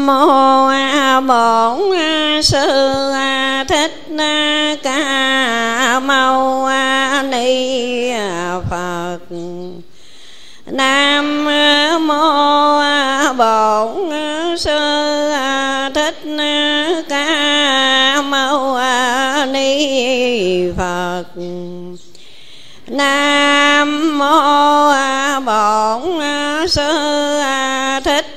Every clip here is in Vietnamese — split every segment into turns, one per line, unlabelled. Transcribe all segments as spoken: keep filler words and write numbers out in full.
mô Bổn Sư Thích Ca Mâu Ni Phật. Nam mô Bổn Sư Thích Ca Mâu Ni Phật. Nam mô Bổn Sư Thích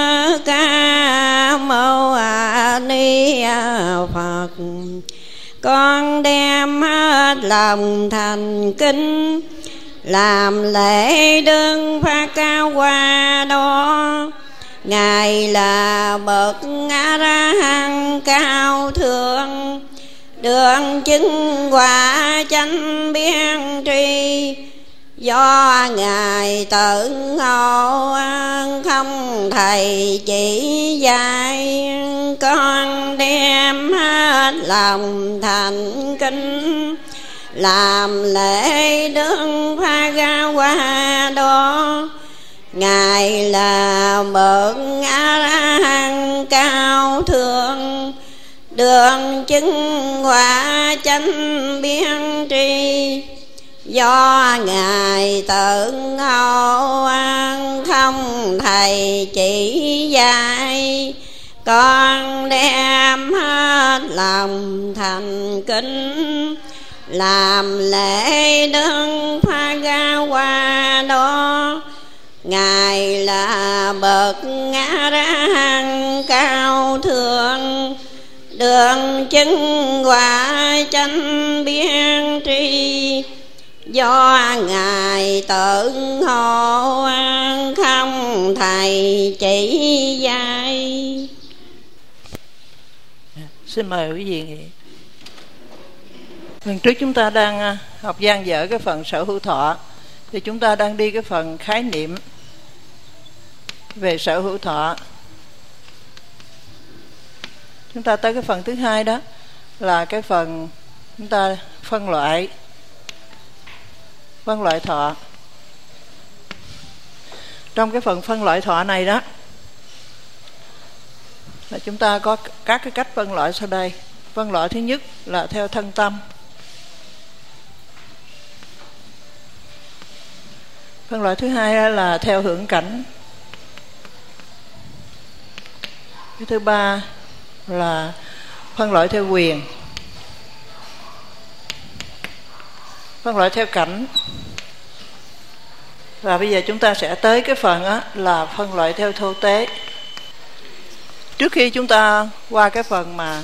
Ca Mâu Ni Phật. Con đem hết lòng thành kính làm lễ đương phát cao qua đó. Ngài là bậc A La Hán cao thượng, đường chứng quả chánh biên tri. Do Ngài tự ngộ không thầy chỉ dạy, con đem hết lòng thành kính làm lễ đương pha ga qua đó. Ngài là bậc A La Hán cao thượng, đường chứng quả chánh biên tri. Do Ngài tự ngộ không thầy chỉ dạy, con đem hết lòng thành kính làm lễ đương pha ga qua đó. Ngài là bậc A La Hán cao thượng, đường chứng quả chánh biên tri. Do Ngài tự ngộ không thầy chỉ dạy.
Xin mời quý vị nghỉ. Lần trước chúng ta đang học dang dở cái phần sở hữu thọ, thì chúng ta đang đi cái phần khái niệm về sở hữu thọ. Chúng ta tới cái phần thứ hai, đó là cái phần chúng ta phân loại phân loại thọ. Trong cái phần phân loại thọ này đó là chúng ta có các cái cách phân loại sau đây. Phân loại thứ nhất là theo thân tâm. Phân loại thứ hai là theo hưởng cảnh. Cái thứ ba là phân loại theo quyền. Phân loại theo cảnh. Và bây giờ chúng ta sẽ tới cái phần á, là phân loại theo thô tế. Trước khi chúng ta qua cái phần mà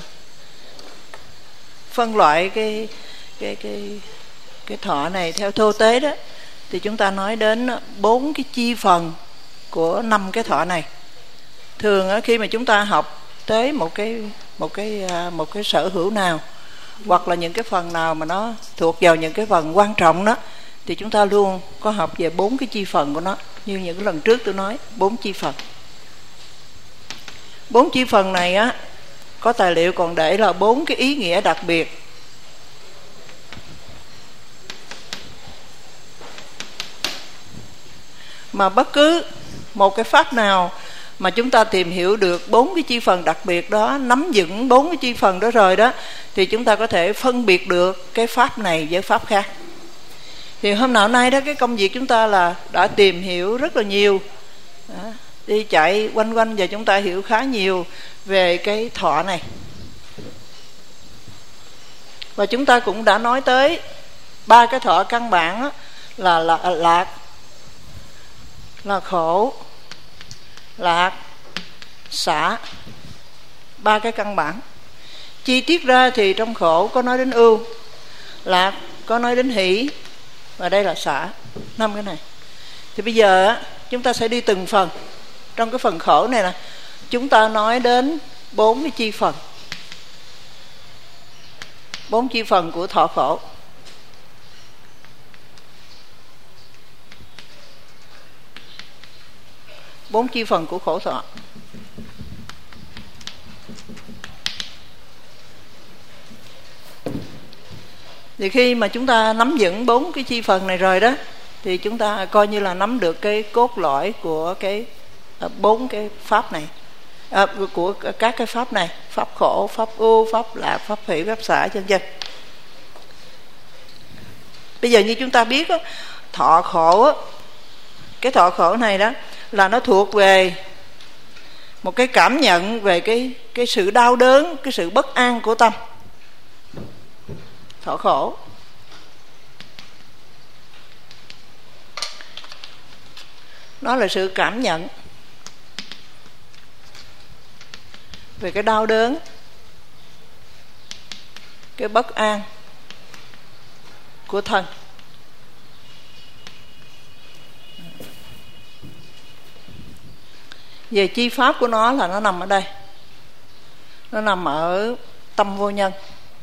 phân loại cái cái cái cái thọ này theo thô tế đó, thì chúng ta nói đến bốn cái chi phần của năm cái thọ này. Thường á, khi mà chúng ta học tới một cái một cái một cái sở hữu nào, hoặc là những cái phần nào mà nó thuộc vào những cái phần quan trọng đó, thì chúng ta luôn có học về bốn cái chi phần của nó. Như những cái lần trước tôi nói, bốn chi phần. Bốn chi phần này á, có tài liệu còn để là bốn cái ý nghĩa đặc biệt. Mà bất cứ một cái pháp nào mà chúng ta tìm hiểu được bốn cái chi phần đặc biệt đó, nắm vững bốn cái chi phần đó rồi đó, thì chúng ta có thể phân biệt được cái pháp này với pháp khác. Thì hôm nào nay đó, cái công việc chúng ta là đã tìm hiểu rất là nhiều, đó, đi chạy quanh quanh và chúng ta hiểu khá nhiều về cái thọ này. Và chúng ta cũng đã nói tới ba cái thọ căn bản đó, là, là lạc, là khổ, lạc, xả. Ba cái căn bản. Chi tiết ra thì trong khổ có nói đến ưu, lạc có nói đến hỷ, và đây là xả. Năm cái này. Thì bây giờ chúng ta sẽ đi từng phần. Trong cái phần khổ này nè, chúng ta nói đến bốn cái chi phần. Bốn chi phần của thọ khổ. Bốn chi phần của khổ thọ. Thì khi mà chúng ta nắm vững bốn cái chi phần này rồi đó, thì chúng ta coi như là nắm được cái cốt lõi của cái bốn cái pháp này. à, của các cái pháp này: pháp khổ, pháp ưu, pháp lạc, pháp hỷ, pháp xả, vân vân. Bây giờ như chúng ta biết đó, thọ khổ đó, cái thọ khổ này đó là nó thuộc về một cái cảm nhận về cái cái sự đau đớn, cái sự bất an của tâm. Thọ khổ nó là sự cảm nhận về cái đau đớn, cái bất an của thân. Về chi pháp của nó là nó nằm ở đây, nó nằm ở tâm vô nhân,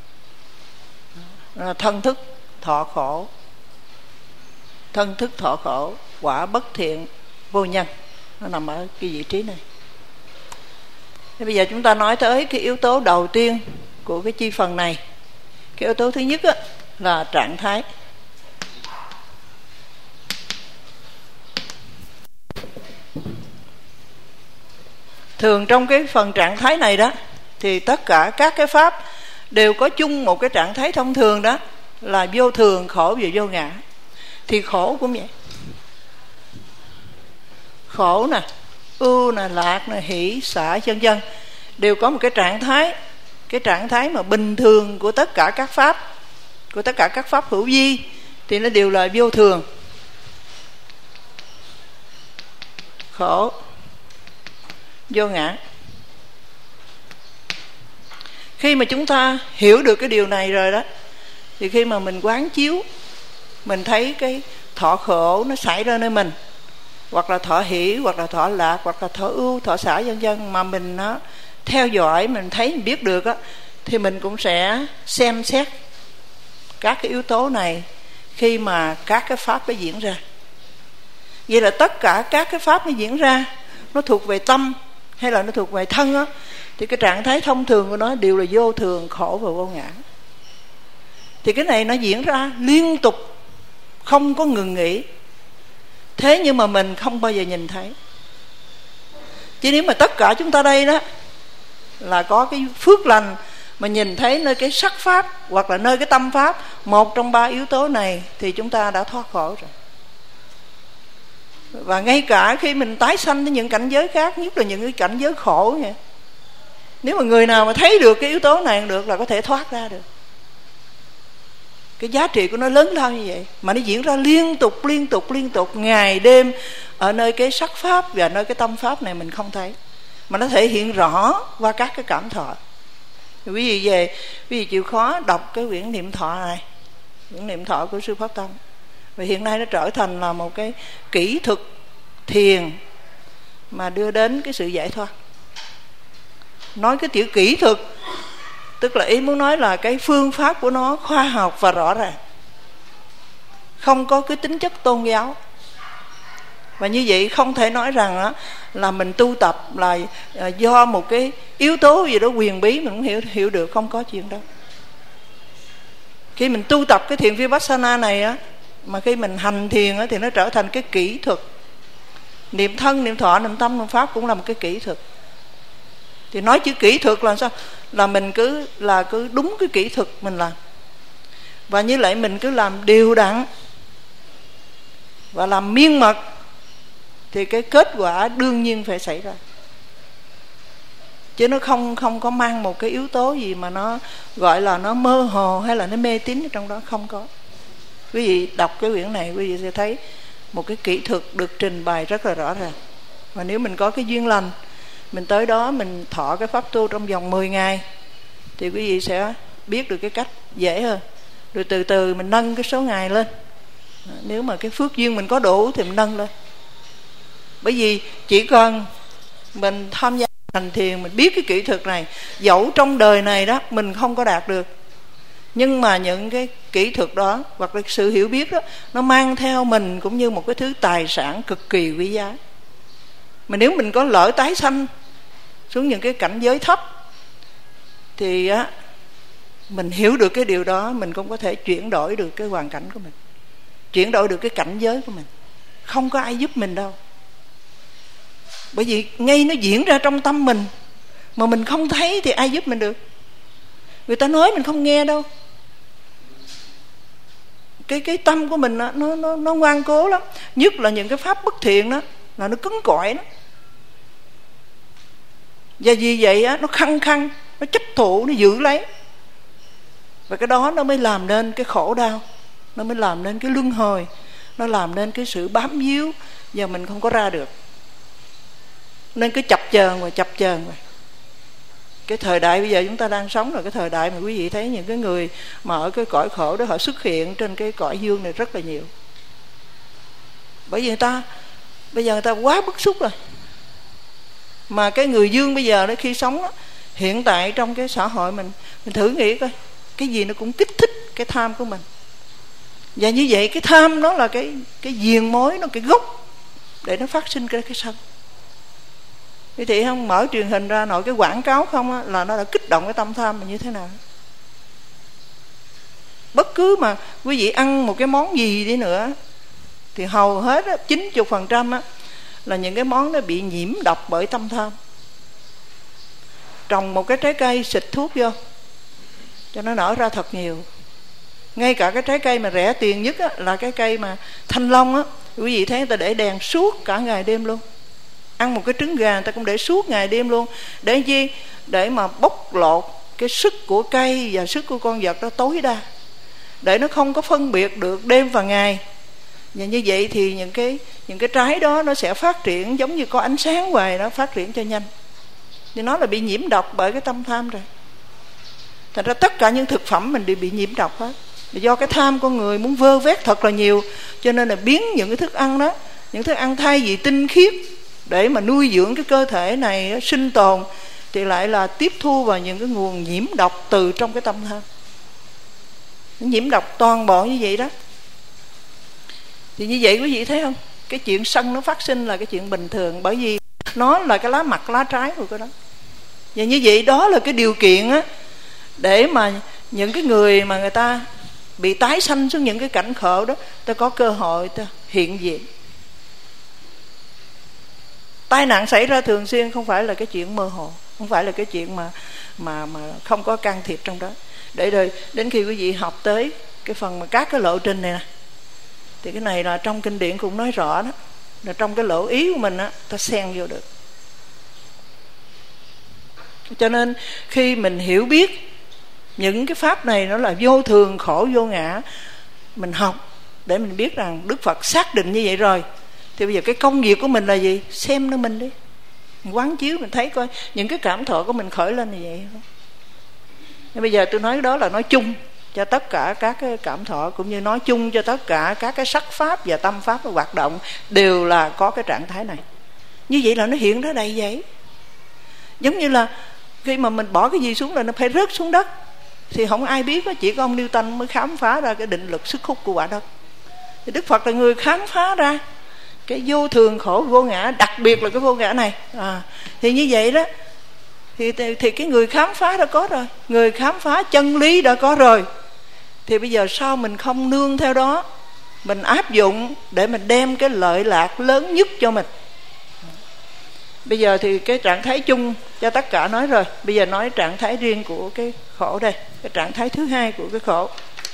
thân thức thọ khổ, thân thức thọ khổ, quả bất thiện vô nhân, nó nằm ở cái vị trí này. Thế bây giờ chúng ta nói tới cái yếu tố đầu tiên của cái chi phần này. Cái yếu tố thứ nhất á, là trạng thái. Thường trong cái phần trạng thái này đó thì tất cả các cái pháp đều có chung một cái trạng thái thông thường, đó là vô thường, khổ và vô ngã. Thì khổ cũng vậy, khổ nè, ưu nè, lạc nè, hỷ, xả, vân vân, đều có một cái trạng thái, cái trạng thái mà bình thường của tất cả các pháp, của tất cả các pháp hữu vi thì nó đều là vô thường, khổ, vô ngã. Khi mà chúng ta hiểu được cái điều này rồi đó, thì khi mà mình quán chiếu, mình thấy cái thọ khổ nó xảy ra nơi mình, hoặc là thọ hỷ, hoặc là thọ lạc, hoặc là thọ ưu, thọ xả, vân vân, mà mình nó theo dõi, mình thấy, mình biết được á, thì mình cũng sẽ xem xét các cái yếu tố này khi mà các cái pháp nó diễn ra. Vậy là tất cả các cái pháp nó diễn ra, nó thuộc về tâm hay là nó thuộc về thân á, thì cái trạng thái thông thường của nó đều là vô thường, khổ và vô ngã. Thì cái này nó diễn ra liên tục, không có ngừng nghỉ. Thế nhưng mà mình không bao giờ nhìn thấy. Chứ nếu mà tất cả chúng ta đây đó là có cái phước lành mà nhìn thấy nơi cái sắc pháp hoặc là nơi cái tâm pháp, một trong ba yếu tố này, thì chúng ta đã thoát khổ rồi. Và ngay cả khi mình tái sanh đến những cảnh giới khác, nhất là những cái cảnh giới khổ vậy, nếu mà người nào mà thấy được cái yếu tố này được là có thể thoát ra được. Cái giá trị của nó lớn lao như vậy, mà nó diễn ra liên tục liên tục liên tục ngày đêm ở nơi cái sắc pháp và nơi cái tâm pháp này mình không thấy, mà nó thể hiện rõ qua các cái cảm thọ. Quý vị về, quý vị chịu khó đọc cái quyển niệm thọ này, quyển niệm thọ của sư Pháp Tông. Và hiện nay nó trở thành là một cái kỹ thuật thiền mà đưa đến cái sự giải thoát. Nói cái chữ kỹ thuật, tức là ý muốn nói là cái phương pháp của nó khoa học và rõ ràng, không có cái tính chất tôn giáo. Và như vậy không thể nói rằng đó, là mình tu tập là do một cái yếu tố gì đó quyền bí mình cũng hiểu hiểu được, không có chuyện đó. Khi mình tu tập cái thiền Vipassana này á, mà khi mình hành thiền á, thì nó trở thành cái kỹ thuật. Niệm thân, niệm thọ, niệm tâm, niệm pháp cũng là một cái kỹ thuật. Thì nói chữ kỹ thuật là sao? Là mình cứ là cứ đúng cái kỹ thuật mình làm, và như vậy mình cứ làm đều đặn và làm miên mật, thì cái kết quả đương nhiên phải xảy ra. Chứ nó không không có mang một cái yếu tố gì mà nó gọi là nó mơ hồ hay là nó mê tín ở trong đó, không có. Quý vị đọc cái quyển này, quý vị sẽ thấy một cái kỹ thuật được trình bày rất là rõ ràng. Và nếu mình có cái duyên lành, mình tới đó mình thọ cái pháp tu trong vòng mười ngày, thì quý vị sẽ biết được cái cách dễ hơn. Rồi từ từ mình nâng cái số ngày lên. Nếu mà cái phước duyên mình có đủ thì mình nâng lên. Bởi vì chỉ cần mình tham gia hành thiền, mình biết cái kỹ thuật này, dẫu trong đời này đó mình không có đạt được, nhưng mà những cái kỹ thuật đó hoặc là sự hiểu biết đó, nó mang theo mình cũng như một cái thứ tài sản cực kỳ quý giá. Mà nếu mình có lỡ tái sanh xuống những cái cảnh giới thấp, thì á, mình hiểu được cái điều đó, mình cũng có thể chuyển đổi được cái hoàn cảnh của mình, chuyển đổi được cái cảnh giới của mình. Không có ai giúp mình đâu, bởi vì ngay nó diễn ra trong tâm mình, mà mình không thấy thì ai giúp mình được? Người ta nói mình không nghe đâu. Cái cái tâm của mình nó nó nó ngoan cố lắm, nhất là những cái pháp bất thiện đó là nó cứng cỏi đó. Và vì vậy á, nó khăng khăng, nó chấp thụ, nó giữ lấy. Và cái đó nó mới làm nên cái khổ đau, nó mới làm nên cái luân hồi, nó làm nên cái sự bám víu và mình không có ra được. Nên cứ chập chờn và chập chờn rồi. Cái thời đại bây giờ chúng ta đang sống là cái thời đại mà quý vị thấy những cái người mà ở cái cõi khổ đó họ xuất hiện trên cái cõi dương này rất là nhiều. Bởi vì người ta bây giờ người ta quá bức xúc rồi. Mà cái người dương bây giờ đó, khi sống đó, hiện tại trong cái xã hội mình, mình thử nghĩ coi, cái gì nó cũng kích thích cái tham của mình. Và như vậy cái tham nó là cái cái diền mối, nó cái gốc để nó phát sinh cái cái sân. Quý thị không mở truyền hình ra nội cái quảng cáo không á, là nó đã kích động cái tâm tham mình như thế nào. Bất cứ mà quý vị ăn một cái món gì đi nữa thì hầu hết á, chín mươi phần trăm á, là những cái món nó bị nhiễm độc bởi tâm tham. Trồng một cái trái cây xịt thuốc vô cho nó nở ra thật nhiều. Ngay cả cái trái cây mà rẻ tiền nhất á, là cái cây mà thanh long á, quý vị thấy người ta để đèn suốt cả ngày đêm luôn. Ăn một cái trứng gà người ta cũng để suốt ngày đêm luôn. Để chi? Để mà bóc lột cái sức của cây và sức của con vật đó tối đa, để nó không có phân biệt được đêm và ngày. Và như vậy thì những cái những cái trái đó nó sẽ phát triển giống như có ánh sáng hoài, nó phát triển cho nhanh. Thì nó là bị nhiễm độc bởi cái tâm tham rồi. Thành ra tất cả những thực phẩm mình đều bị nhiễm độc hết. Do cái tham con người muốn vơ vét thật là nhiều, cho nên là biến những cái thức ăn đó, những thức ăn thay vì tinh khiết để mà nuôi dưỡng cái cơ thể này sinh tồn, thì lại là tiếp thu vào những cái nguồn nhiễm độc từ trong cái tâm tham. Nhiễm độc toàn bộ như vậy đó. Thì như vậy quý vị thấy không, cái chuyện sân nó phát sinh là cái chuyện bình thường, bởi vì nó là cái lá mặt lá trái của cái đó. Và như vậy đó là cái điều kiện á, để mà những cái người mà người ta bị tái sanh xuống những cái cảnh khổ đó, ta có cơ hội ta hiện diện. Tai nạn xảy ra thường xuyên không phải là cái chuyện mơ hồ, không phải là cái chuyện mà mà mà không có can thiệp trong đó. Để rồi đến khi quý vị học tới cái phần mà các cái lộ trình này nè, thì cái này là trong kinh điển cũng nói rõ đó, là trong cái lỗ ý của mình á, ta xen vô được. Cho nên khi mình hiểu biết những cái pháp này nó là vô thường, khổ, vô ngã, mình học để mình biết rằng Đức Phật xác định như vậy rồi, thì bây giờ cái công việc của mình là gì? Xem nó mình đi, mình quán chiếu, mình thấy coi những cái cảm thọ của mình khởi lên như vậy không. Nhưng bây giờ tôi nói đó là nói chung cho tất cả các cái cảm thọ, cũng như nói chung cho tất cả các cái sắc pháp và tâm pháp và hoạt động đều là có cái trạng thái này. Như vậy là nó hiện ra đầy vậy. Giống như là khi mà mình bỏ cái gì xuống là nó phải rớt xuống đất, thì không ai biết đó, chỉ có ông Newton mới khám phá ra cái định lực sức hút của quả đất. Thì Đức Phật là người khám phá ra cái vô thường, khổ, vô ngã, đặc biệt là cái vô ngã này. À, thì như vậy đó, thì, thì cái người khám phá đã có rồi, người khám phá chân lý đã có rồi, thì bây giờ sao mình không nương theo đó, mình áp dụng để mình đem cái lợi lạc lớn nhất cho mình. Bây giờ thì cái trạng thái chung cho tất cả nói rồi, bây giờ nói trạng thái riêng của cái khổ đây, cái trạng thái thứ hai của cái khổ.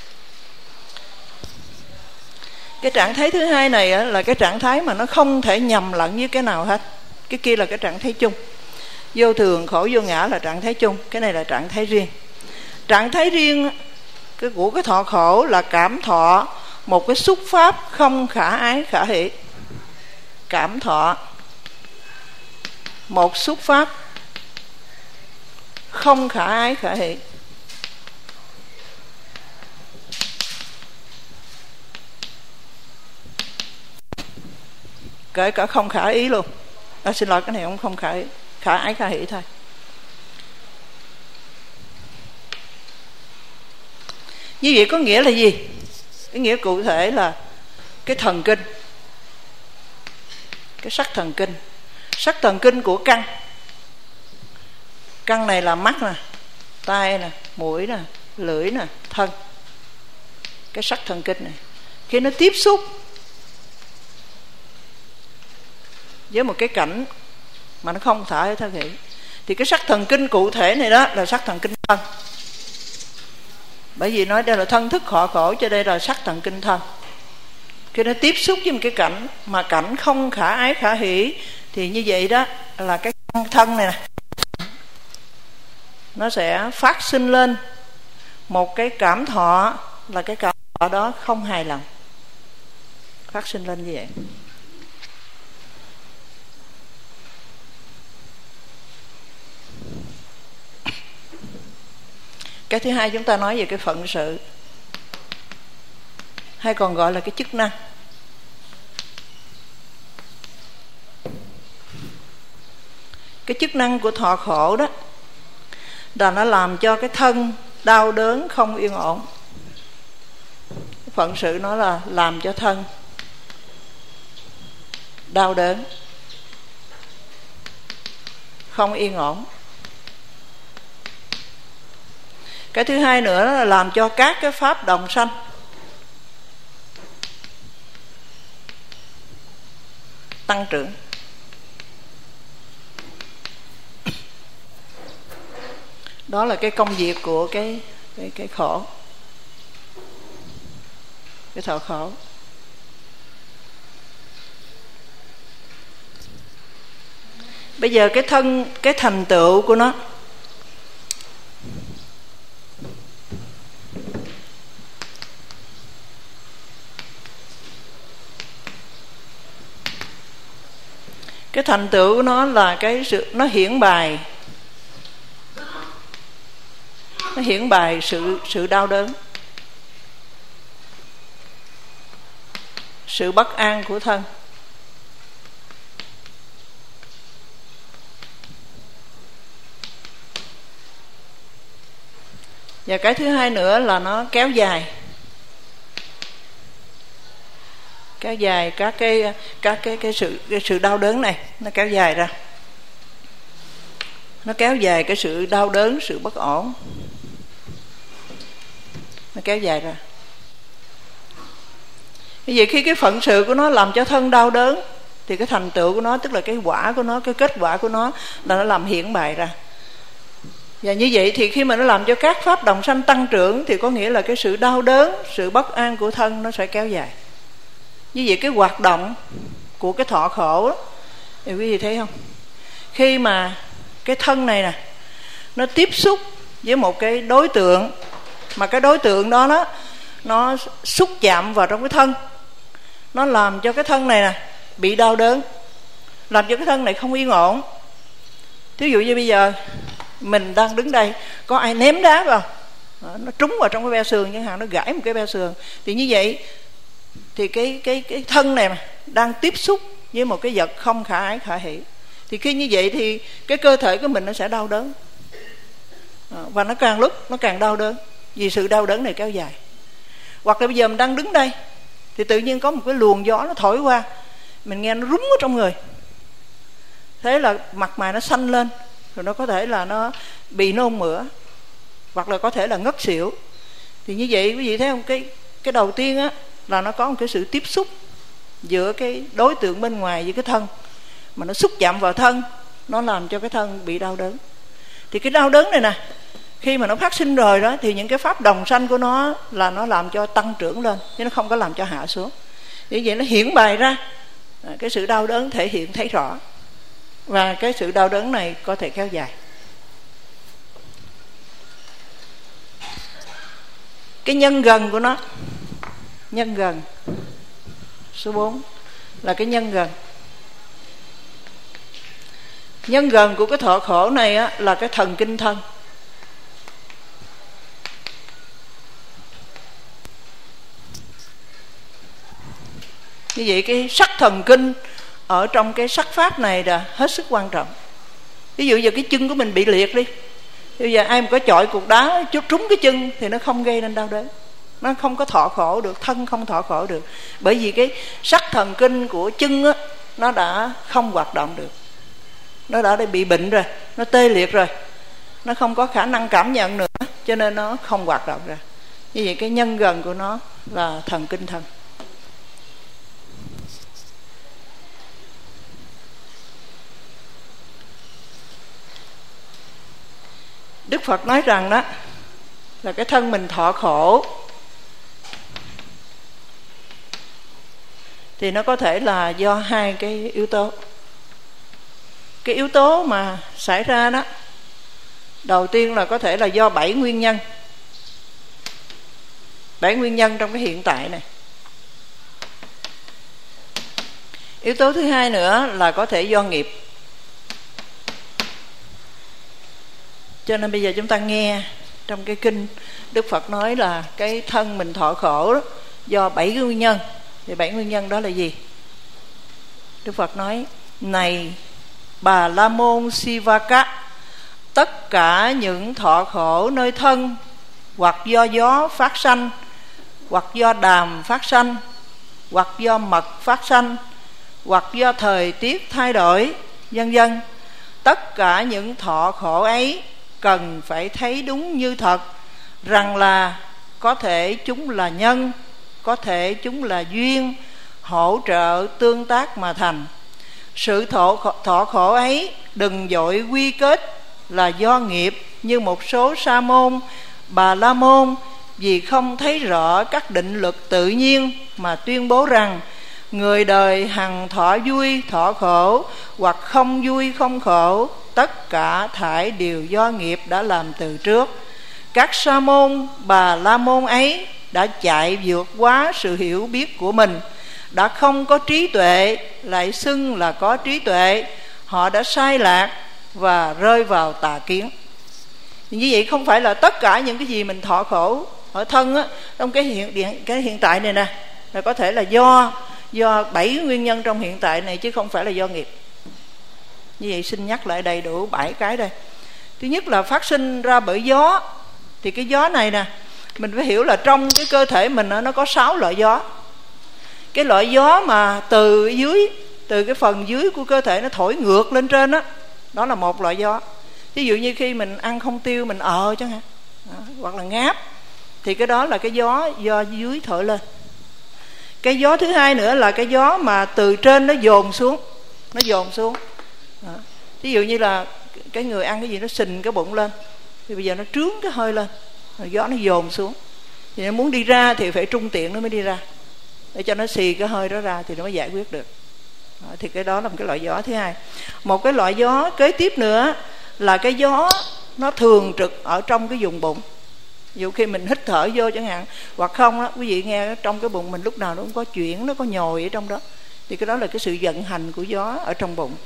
Cái trạng thái thứ hai này là cái trạng thái mà nó không thể nhầm lẫn với cái nào hết. Cái kia là cái trạng thái chung. Vô thường, khổ, vô ngã là trạng thái chung, cái này là trạng thái riêng. Trạng thái riêng cái của cái thọ khổ là cảm thọ một cái xúc pháp không khả ái khả hỷ. Cảm thọ một xúc pháp không khả ái khả hỷ. Kể cả không khả ý luôn. À, xin lỗi, cái này không không khả ý, khả ái khả hỷ thôi. Như vậy có nghĩa là gì? Cái nghĩa cụ thể là cái thần kinh, cái sắc thần kinh, sắc thần kinh của căn. Căn này là mắt nè, tai nè, mũi nè, lưỡi nè, thân. Cái sắc thần kinh này khi nó tiếp xúc với một cái cảnh mà nó không thể thực hiện, Thì cái sắc thần kinh cụ thể này đó là sắc thần kinh thân. Bởi vì nói đây là thân thức họ khổ, cho đây là sắc thần kinh thân. Khi nó tiếp xúc với một cái cảnh mà cảnh không khả ái khả hỷ, thì như vậy đó là cái thân này nè, nó sẽ phát sinh lên một cái cảm thọ, là cái cảm thọ đó không hài lòng, phát sinh lên như vậy. Cái thứ hai chúng ta nói về cái phận sự, hay còn gọi là cái chức năng. Cái chức năng của thọ khổ đó là nó làm cho cái thân đau đớn không yên ổn. Cái phận sự nó là làm cho thân đau đớn không yên ổn. Cái thứ hai nữa là làm cho các cái pháp đồng sanh tăng trưởng. Đó là cái công việc của cái cái cái khổ, cái thọ khổ. Bây giờ cái thân, cái thành tựu của nó, cái thành tựu của nó là cái sự nó hiển bày, nó hiển bày sự sự đau đớn, sự bất an của thân. Và cái thứ hai nữa là nó kéo dài, kéo dài các cái các cái cái sự cái sự đau đớn này, nó kéo dài ra, nó kéo dài cái sự đau đớn, sự bất ổn, nó kéo dài ra. Như vậy khi cái phận sự của nó làm cho thân đau đớn, thì cái thành tựu của nó, tức là cái quả của nó, cái kết quả của nó là nó làm hiển bày ra. Và như vậy thì khi mà nó làm cho các pháp đồng sanh tăng trưởng, thì có nghĩa là cái sự đau đớn, sự bất an của thân nó sẽ kéo dài. Như vậy cái hoạt động của cái thọ khổ đó, thì quý vị thấy không? Khi mà cái thân này nè, nó tiếp xúc với một cái đối tượng, mà cái đối tượng đó đó nó xúc chạm vào trong cái thân, nó làm cho cái thân này nè bị đau đớn, làm cho cái thân này không yên ổn. Ví dụ như bây giờ mình đang đứng đây, có ai ném đá vào, nó trúng vào trong cái ve sườn chẳng hạn, nó gãy một cái ve sườn, thì như vậy thì cái cái cái thân này mà đang tiếp xúc với một cái vật không khả ái khả hỷ, thì khi như vậy thì cái cơ thể của mình nó sẽ đau đớn, và nó càng lúc nó càng đau đớn, vì sự đau đớn này kéo dài. Hoặc là bây giờ mình đang đứng đây, thì tự nhiên có một cái luồng gió nó thổi qua, mình nghe nó rúng ở trong người, thế là mặt mày nó xanh lên, rồi nó có thể là nó bị nôn mửa, hoặc là có thể là ngất xỉu. Thì như vậy quý vị thấy không, cái cái đầu tiên á là nó có một cái sự tiếp xúc giữa cái đối tượng bên ngoài với cái thân, mà nó xúc chạm vào thân, nó làm cho cái thân bị đau đớn. Thì cái đau đớn này nè, khi mà nó phát sinh rồi đó, thì những cái pháp đồng sanh của nó là nó làm cho tăng trưởng lên, chứ nó không có làm cho hạ xuống. Vì vậy nó hiển bày ra cái sự đau đớn, thể hiện thấy rõ, và cái sự đau đớn này có thể kéo dài. Cái nhân gần của nó, nhân gần số bốn là cái nhân gần. Nhân gần của cái thọ khổ này á, là cái thần kinh thân. Như vậy cái sắc thần kinh ở trong cái sắc pháp này là hết sức quan trọng. Ví dụ giờ cái chân của mình bị liệt đi, bây giờ ai mà có chọi cục đá chút trúng cái chân thì nó không gây nên đau đớn, nó không có thọ khổ được, thân không thọ khổ được. Bởi vì cái sắc thần kinh của chân á, nó đã không hoạt động được, nó đã bị bệnh rồi, nó tê liệt rồi, nó không có khả năng cảm nhận nữa, cho nên nó không hoạt động ra. Như vậy cái nhân gần của nó là thần kinh thân. Đức Phật nói rằng đó là cái thân mình thọ khổ thì nó có thể là do hai cái yếu tố. Cái yếu tố mà xảy ra đó, đầu tiên là có thể là do bảy nguyên nhân. Bảy nguyên nhân trong cái hiện tại này. Yếu tố thứ hai nữa là có thể do nghiệp. Cho nên bây giờ chúng ta nghe trong cái kinh Đức Phật nói là cái thân mình thọ khổ đó, do bảy cái nguyên nhân. Thì bảy nguyên nhân đó là gì? Đức Phật nói: này Bà La Môn Sivaka, tất cả những thọ khổ nơi thân, hoặc do gió phát sanh, hoặc do đàm phát sanh, hoặc do mật phát sanh, hoặc do thời tiết thay đổi, vân vân, tất cả những thọ khổ ấy cần phải thấy đúng như thật, rằng là có thể chúng là nhân, có thể chúng là duyên, hỗ trợ tương tác mà thành. Sự thọ, thọ khổ ấy đừng vội quy kết là do nghiệp như một số sa môn, Bà La Môn vì không thấy rõ các định luật tự nhiên mà tuyên bố rằng người đời hằng thọ vui thọ khổ, hoặc không vui không khổ, tất cả thảy đều do nghiệp đã làm từ trước. Các sa môn Bà La Môn ấy đã chạy vượt quá sự hiểu biết của mình, đã không có trí tuệ lại xưng là có trí tuệ. Họ đã sai lạc và rơi vào tà kiến. Như vậy không phải là tất cả những cái gì mình thọ khổ ở thân á, trong cái hiện cái hiện tại này nè, là có thể là do do bảy nguyên nhân trong hiện tại này, chứ không phải là do nghiệp. Như vậy xin nhắc lại đầy đủ bảy cái đây. Thứ nhất là phát sinh ra bởi gió. Thì cái gió này nè, mình phải hiểu là trong cái cơ thể mình nó có sáu loại gió. Cái loại gió mà từ dưới, từ cái phần dưới của cơ thể nó thổi ngược lên trên đó, đó là một loại gió. Ví dụ như khi mình ăn không tiêu, mình ờ chẳng hạn, đó, hoặc là ngáp, thì cái đó là cái gió do dưới thổi lên. Cái gió thứ hai nữa là cái gió mà từ trên nó dồn xuống, nó dồn xuống. Đó. Ví dụ như là cái người ăn cái gì nó sình cái bụng lên, thì bây giờ nó trướng cái hơi lên, rồi gió nó dồn xuống. Thì nó muốn đi ra thì phải trung tiện nó mới đi ra, để cho nó xì cái hơi đó ra thì nó mới giải quyết được. Đó, thì cái đó là một cái loại gió thứ hai. Một cái loại gió kế tiếp nữa là cái gió nó thường trực ở trong cái vùng bụng. Ví dụ khi mình hít thở vô chẳng hạn, hoặc không đó, quý vị nghe trong cái bụng mình lúc nào nó cũng có chuyển, nó có nhồi ở trong đó, thì cái đó là cái sự vận hành của gió ở trong bụng.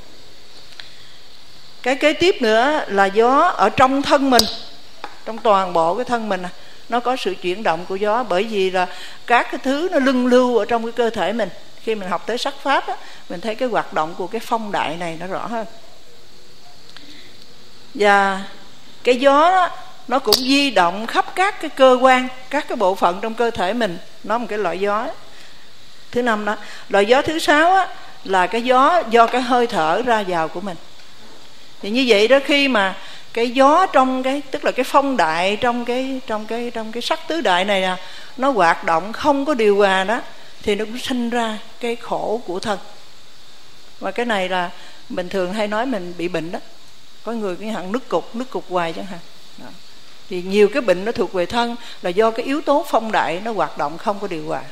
Cái kế tiếp nữa là gió ở trong thân mình, trong toàn bộ cái thân mình, nó có sự chuyển động của gió. Bởi vì là các cái thứ nó lưng lưu ở trong cái cơ thể mình. Khi mình học tới sắc pháp á, mình thấy cái hoạt động của cái phong đại này nó rõ hơn. Và cái gió đó, nó cũng di động khắp các cái cơ quan, các cái bộ phận trong cơ thể mình. Nó một cái loại gió thứ năm đó. Loại gió thứ sáu á, là cái gió do cái hơi thở ra vào của mình. Thì như vậy đó, khi mà cái gió trong cái, tức là cái phong đại trong cái trong cái trong cái sắc tứ đại này nè, nó hoạt động không có điều hòa đó, thì nó cũng sinh ra cái khổ của thân. Và cái này là bình thường hay nói mình bị bệnh đó. Có người cái hạng nước cục, nước cục hoài chẳng hạn. Đó. Thì nhiều cái bệnh nó thuộc về thân là do cái yếu tố phong đại nó hoạt động không có điều hòa.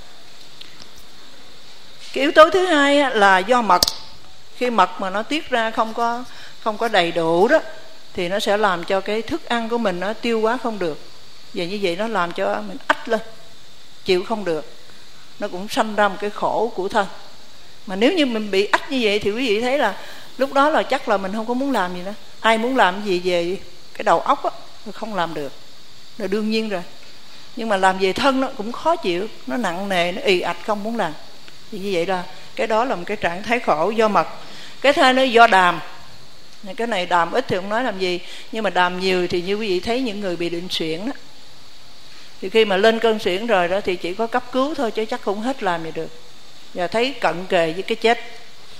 Cái yếu tố thứ hai là do mật. Khi mật mà nó tiết ra không có không có đầy đủ đó, thì nó sẽ làm cho cái thức ăn của mình nó tiêu hóa không được. Và như vậy nó làm cho mình ách lên, chịu không được. Nó cũng sanh ra một cái khổ của thân. Mà nếu như mình bị ách như vậy thì quý vị thấy là lúc đó là chắc là mình không có muốn làm gì nữa. Ai muốn làm gì về cái đầu óc á, không làm được, là đương nhiên rồi. Nhưng mà làm về thân nó cũng khó chịu, nó nặng nề, nó ì ạch không muốn làm. Thì như vậy là cái đó là một cái trạng thái khổ do mật. Cái thứ hai nó do đàm. Cái này đàm ít thì không nói làm gì, nhưng mà đàm nhiều thì như quý vị thấy những người bị bệnh suyễn đó, thì khi mà lên cơn suyễn rồi đó thì chỉ có cấp cứu thôi, chứ chắc không hết làm gì được, và thấy cận kề với cái chết.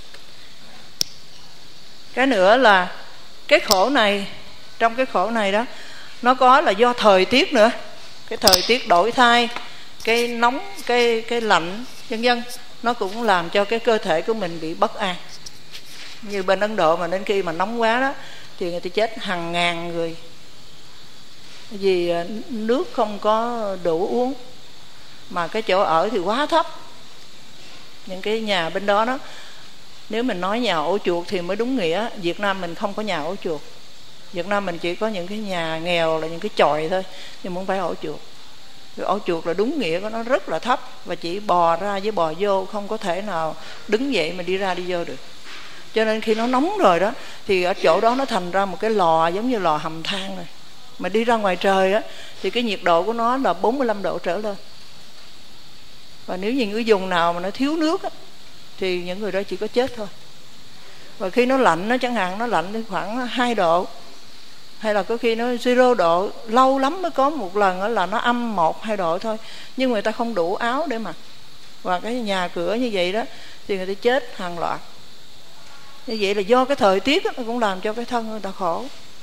Cái nữa là cái khổ này, trong cái khổ này đó, nó có là do thời tiết nữa. Cái thời tiết đổi thay, cái nóng, cái cái lạnh, vân vân, nó cũng làm cho cái cơ thể của mình bị bất an. Như bên Ấn Độ mà đến khi mà nóng quá đó thì người ta chết hàng ngàn người vì nước không có đủ uống, mà cái chỗ ở thì quá thấp. Những cái nhà bên đó đó, nếu mình nói nhà ổ chuột thì mới đúng nghĩa. Việt Nam mình không có nhà ổ chuột. Việt Nam mình chỉ có những cái nhà nghèo là những cái chòi thôi, nhưng không phải ổ chuột. Cái ổ chuột là đúng nghĩa của nó rất là thấp, và chỉ bò ra với bò vô, không có thể nào đứng dậy mà đi ra đi vô được. Cho nên khi nó nóng rồi đó, thì ở chỗ đó nó thành ra một cái lò giống như lò hầm than rồi. Mà đi ra ngoài trời á, thì cái nhiệt độ của nó là bốn mươi lăm độ trở lên. Và nếu như cái vùng nào mà nó thiếu nước á, thì những người đó chỉ có chết thôi. Và khi nó lạnh, nó chẳng hạn nó lạnh đến khoảng hai độ, hay là có khi nó zero độ, lâu lắm mới có một lần đó là nó âm một hai độ thôi, nhưng người ta không đủ áo để mặc. Và cái nhà cửa như vậy đó thì người ta chết hàng loạt. Như vậy là do cái thời tiết đó, nó cũng làm cho cái thân người ta khổ.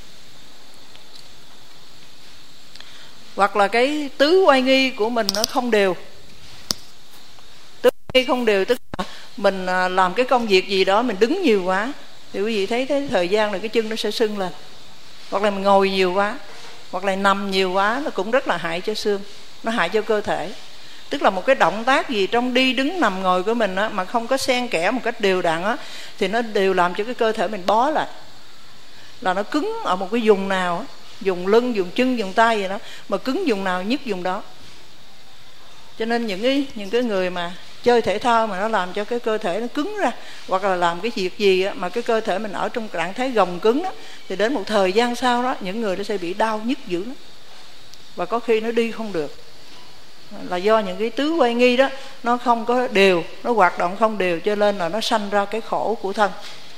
Hoặc là cái tứ oai nghi của mình nó không đều. Tứ oai nghi không đều tức là mình làm cái công việc gì đó mình đứng nhiều quá, thì quý vị thấy cái thời gian là cái chân nó sẽ sưng lên. Hoặc là mình ngồi nhiều quá, hoặc là nằm nhiều quá, nó cũng rất là hại cho xương, nó hại cho cơ thể. Tức là một cái động tác gì trong đi đứng nằm ngồi của mình á, mà không có xen kẽ một cách đều đặn á, thì nó đều làm cho cái cơ thể mình bó lại, là nó cứng ở một cái vùng nào á, vùng lưng, vùng chân, vùng tay gì đó, mà cứng vùng nào nhức vùng đó. Cho nên những cái những cái người mà chơi thể thao mà nó làm cho cái cơ thể nó cứng ra, hoặc là làm cái việc gì á, mà cái cơ thể mình ở trong trạng thái gồng cứng á, thì đến một thời gian sau đó những người nó sẽ bị đau nhức dữ lắm, và có khi nó đi không được, là do những cái tứ oai nghi đó nó không có đều, nó hoạt động không đều, cho nên là nó sanh ra cái khổ của thân.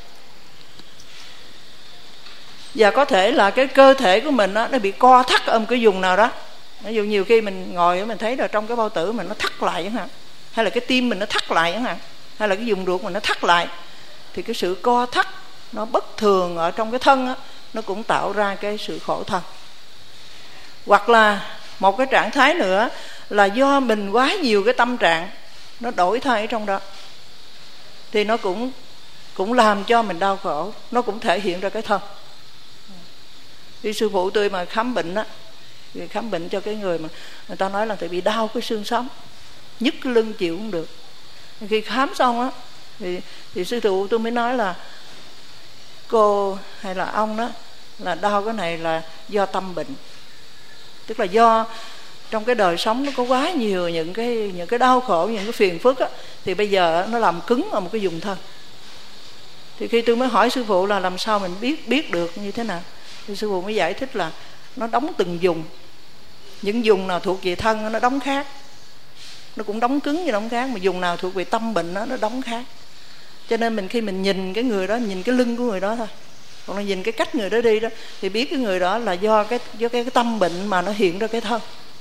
Và có thể là cái cơ thể của mình đó, nó bị co thắt ở một cái vùng nào đó. Ví dụ nhiều khi mình ngồi mình thấy là trong cái bao tử mình nó thắt lại chẳng hạn, hay là cái tim mình nó thắt lại chẳng hạn, hay là cái vùng ruột mình nó thắt lại, thì cái sự co thắt nó bất thường ở trong cái thân á, nó cũng tạo ra cái sự khổ thân. Hoặc là một cái trạng thái nữa là do mình quá nhiều cái tâm trạng nó đổi thay ở trong đó, thì nó cũng cũng làm cho mình đau khổ, nó cũng thể hiện ra cái thân. Khi sư phụ tôi mà khám bệnh á, khám bệnh cho cái người mà người ta nói là tại bị đau cái xương sống, nhức cái lưng chịu không được. Khi khám xong á thì, thì sư phụ tôi mới nói là cô hay là ông đó là đau cái này là do tâm bệnh. Tức là do trong cái đời sống nó có quá nhiều những cái những cái đau khổ, những cái phiền phức á, thì bây giờ nó làm cứng ở một cái vùng thân. Thì khi tôi mới hỏi sư phụ là làm sao mình biết biết được như thế nào, thì sư phụ mới giải thích là nó đóng từng vùng. Những vùng nào thuộc về thân nó đóng khác, nó cũng đóng cứng như đóng khác, mà vùng nào thuộc về tâm bệnh đó, nó đóng khác. Cho nên mình khi mình nhìn cái người đó, nhìn cái lưng của người đó thôi, còn là nhìn cái cách người đó đi đó, thì biết cái người đó là do cái do cái, cái tâm bệnh mà nó hiện ra cái thân,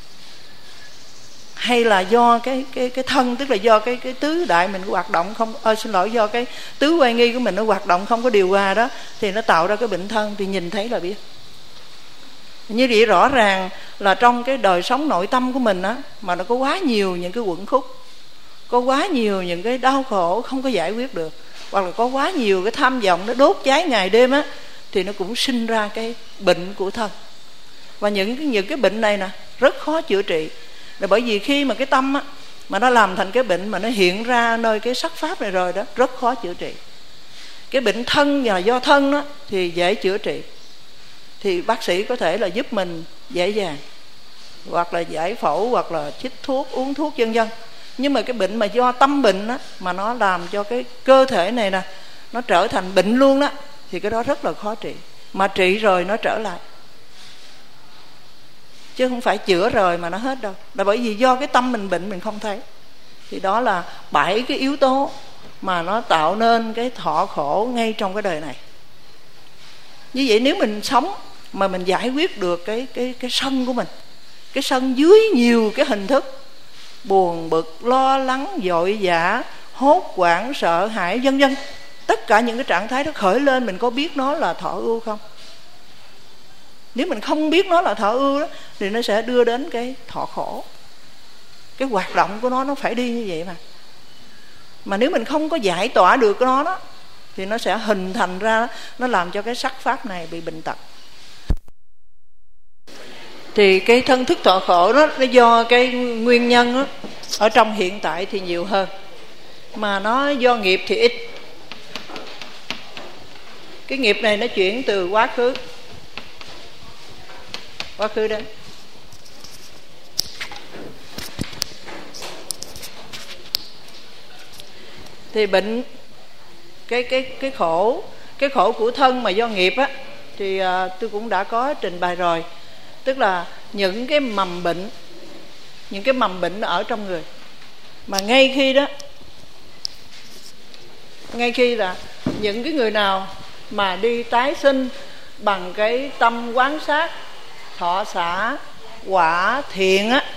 hay là do cái cái cái thân, tức là do cái cái tứ đại mình hoạt động không, ơi xin lỗi, do cái tứ oai nghi của mình nó hoạt động không có điều hòa đó, thì nó tạo ra cái bệnh thân. Thì nhìn thấy là biết. Như vậy rõ ràng là trong cái đời sống nội tâm của mình á, mà nó có quá nhiều những cái uẩn khúc, có quá nhiều những cái đau khổ không có giải quyết được, hoặc là có quá nhiều cái tham vọng nó đốt cháy ngày đêm á, thì nó cũng sinh ra cái bệnh của thân. Và những những cái bệnh này nè rất khó chữa trị, là bởi vì khi mà cái tâm á mà nó làm thành cái bệnh mà nó hiện ra nơi cái sắc pháp này rồi đó, rất khó chữa trị. Cái bệnh thân là do thân đó thì dễ chữa trị, thì bác sĩ có thể là giúp mình dễ dàng, hoặc là giải phẫu, hoặc là chích thuốc, uống thuốc vân vân. Nhưng mà cái bệnh mà do tâm bệnh á, mà nó làm cho cái cơ thể này nè nó trở thành bệnh luôn đó, thì cái đó rất là khó trị. Mà trị rồi nó trở lại, chứ không phải chữa rồi mà nó hết đâu. Là bởi vì do cái tâm mình bệnh mình không thấy. Thì đó là bảy cái yếu tố mà nó tạo nên cái thọ khổ ngay trong cái đời này. Như vậy nếu mình sống mà mình giải quyết được cái cái cái sân của mình, cái sân dưới nhiều cái hình thức, buồn bực, lo lắng, vội vã, hốt hoảng, sợ hãi vân vân, tất cả những cái trạng thái đó khởi lên, mình có biết nó là thọ ưu không? Nếu mình không biết nó là thọ ưu đó, thì nó sẽ đưa đến cái thọ khổ. Cái hoạt động của nó nó phải đi như vậy mà. Mà nếu mình không có giải tỏa được nó đó, thì nó sẽ hình thành ra, nó làm cho cái sắc pháp này bị bệnh tật. Thì cái thân thức thọ khổ đó, nó do cái nguyên nhân đó, ở trong hiện tại thì nhiều hơn, mà nó do nghiệp thì ít. Cái nghiệp này nó chuyển từ quá khứ quá khứ đến. Thì bệnh cái cái cái khổ cái khổ của thân mà do nghiệp á, thì à, tôi cũng đã có trình bày rồi. Tức là những cái mầm bệnh, những cái mầm bệnh ở trong người, mà ngay khi đó, ngay khi là những cái người nào mà đi tái sinh bằng cái tâm quán sát, thọ xả, quả thiện á,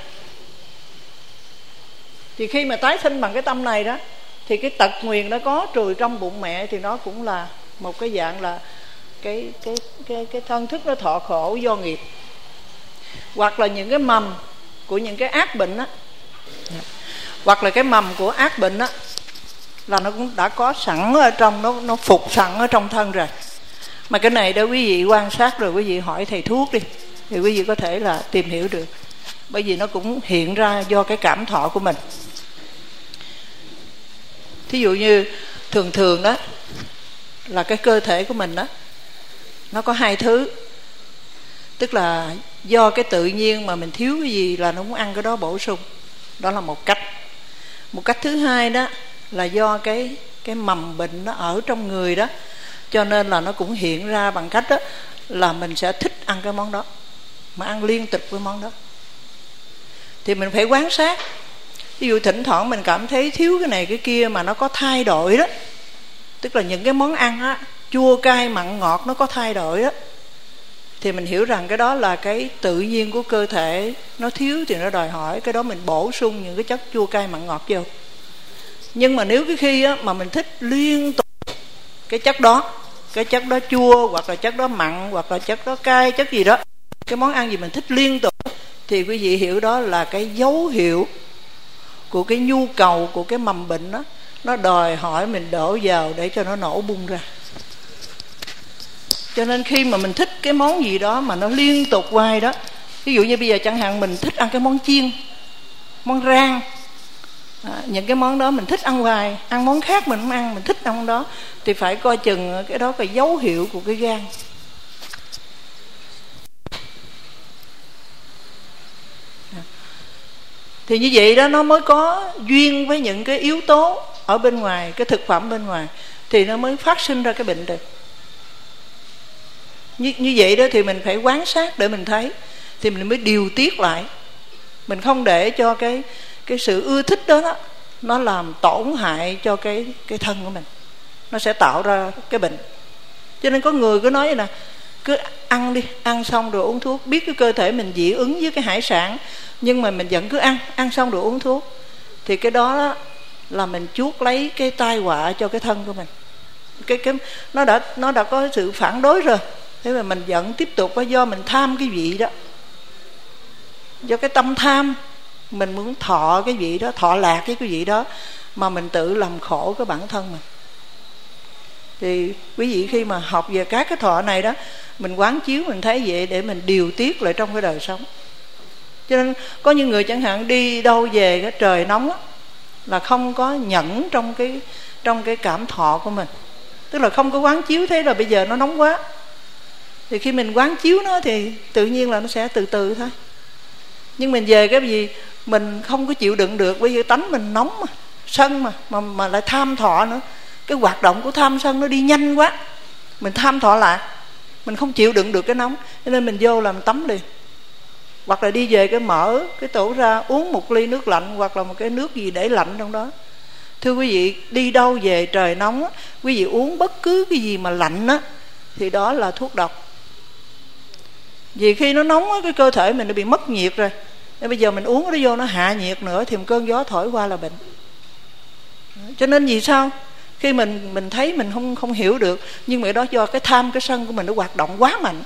thì khi mà tái sinh bằng cái tâm này đó, thì cái tật nguyền nó có trùi trong bụng mẹ, thì nó cũng là một cái dạng là cái cái cái cái thân thức nó thọ khổ do nghiệp. Hoặc là những cái mầm của những cái ác bệnh á, hoặc là cái mầm của ác bệnh á, là nó cũng đã có sẵn ở trong, nó nó phục sẵn ở trong thân rồi. Mà cái này đó quý vị quan sát rồi quý vị hỏi thầy thuốc đi, thì quý vị có thể là tìm hiểu được. Bởi vì nó cũng hiện ra do cái cảm thọ của mình. Thí dụ như thường thường đó là cái cơ thể của mình đó, nó có hai thứ. Tức là do cái tự nhiên mà mình thiếu cái gì là nó muốn ăn cái đó bổ sung. Đó là một cách. Một cách thứ hai đó là do cái cái mầm bệnh nó ở trong người đó, cho nên là nó cũng hiện ra bằng cách đó là mình sẽ thích ăn cái món đó, mà ăn liên tục với món đó. Thì mình phải quan sát. Ví dụ thỉnh thoảng mình cảm thấy thiếu cái này cái kia mà nó có thay đổi đó, tức là những cái món ăn á, chua cay mặn ngọt nó có thay đổi đó, thì mình hiểu rằng cái đó là cái tự nhiên của cơ thể nó thiếu, thì nó đòi hỏi cái đó mình bổ sung những cái chất chua cay mặn ngọt vô. Nhưng mà nếu cái khi á, mà mình thích liên tục cái chất đó, cái chất đó chua, hoặc là chất đó mặn, hoặc là chất đó cay, chất gì đó, cái món ăn gì mình thích liên tục, thì quý vị hiểu đó là cái dấu hiệu của cái nhu cầu của cái mầm bệnh đó, nó đòi hỏi mình đổ vào để cho nó nổ bung ra. Cho nên khi mà mình thích cái món gì đó mà nó liên tục hoài đó, ví dụ như bây giờ chẳng hạn mình thích ăn cái món chiên, món rang, à, những cái món đó mình thích ăn hoài, ăn món khác mình không ăn, mình thích ăn món đó, thì phải coi chừng cái đó là dấu hiệu của cái gan. Thì như vậy đó, nó mới có duyên với những cái yếu tố ở bên ngoài, cái thực phẩm bên ngoài, thì nó mới phát sinh ra cái bệnh được. Như, như vậy đó thì mình phải quan sát để mình thấy, thì mình mới điều tiết lại. Mình không để cho cái cái sự ưa thích đó, đó nó làm tổn hại cho cái cái thân của mình, nó sẽ tạo ra cái bệnh. Cho nên có người cứ nói vậy nè, cứ ăn đi, ăn xong rồi uống thuốc. Biết cái cơ thể mình dị ứng với cái hải sản, nhưng mà mình vẫn cứ ăn, ăn xong rồi uống thuốc, thì cái đó, đó là mình chuốc lấy cái tai họa cho cái thân của mình. Cái cái nó đã nó đã có sự phản đối rồi, thế mà mình vẫn tiếp tục, do mình tham cái vị đó, do cái tâm tham, mình muốn thọ cái vị đó, thọ lạc với cái vị đó, mà mình tự làm khổ cái bản thân mình. Thì quý vị khi mà học về các cái thọ này đó, mình quán chiếu mình thấy vậy để mình điều tiết lại trong cái đời sống. Cho nên có những người chẳng hạn đi đâu về cái trời nóng á, là không có nhẫn trong cái trong cái cảm thọ của mình, tức là không có quán chiếu thấy là bây giờ nó nóng quá. Thì khi mình quán chiếu nó thì tự nhiên là nó sẽ từ từ thôi. Nhưng mình về cái gì mình không có chịu đựng được, bởi vì tánh mình nóng mà, sân mà, mà mà lại tham thọ nữa. Cái hoạt động của tham sân nó đi nhanh quá, mình tham thọ lạc, mình không chịu đựng được cái nóng, cho nên mình vô làm tắm liền. Hoặc là đi về cái mở cái tủ ra uống một ly nước lạnh, hoặc là một cái nước gì để lạnh trong đó. Thưa quý vị, đi đâu về trời nóng á, quý vị uống bất cứ cái gì mà lạnh á, thì đó là thuốc độc. Vì khi nó nóng á, cái cơ thể mình nó bị mất nhiệt rồi, nên bây giờ mình uống nó vô nó hạ nhiệt nữa, thì một cơn gió thổi qua là bệnh. Cho nên vì sao khi mình mình thấy mình không không hiểu được, nhưng mà đó do cái tham cái sân của mình nó hoạt động quá mạnh.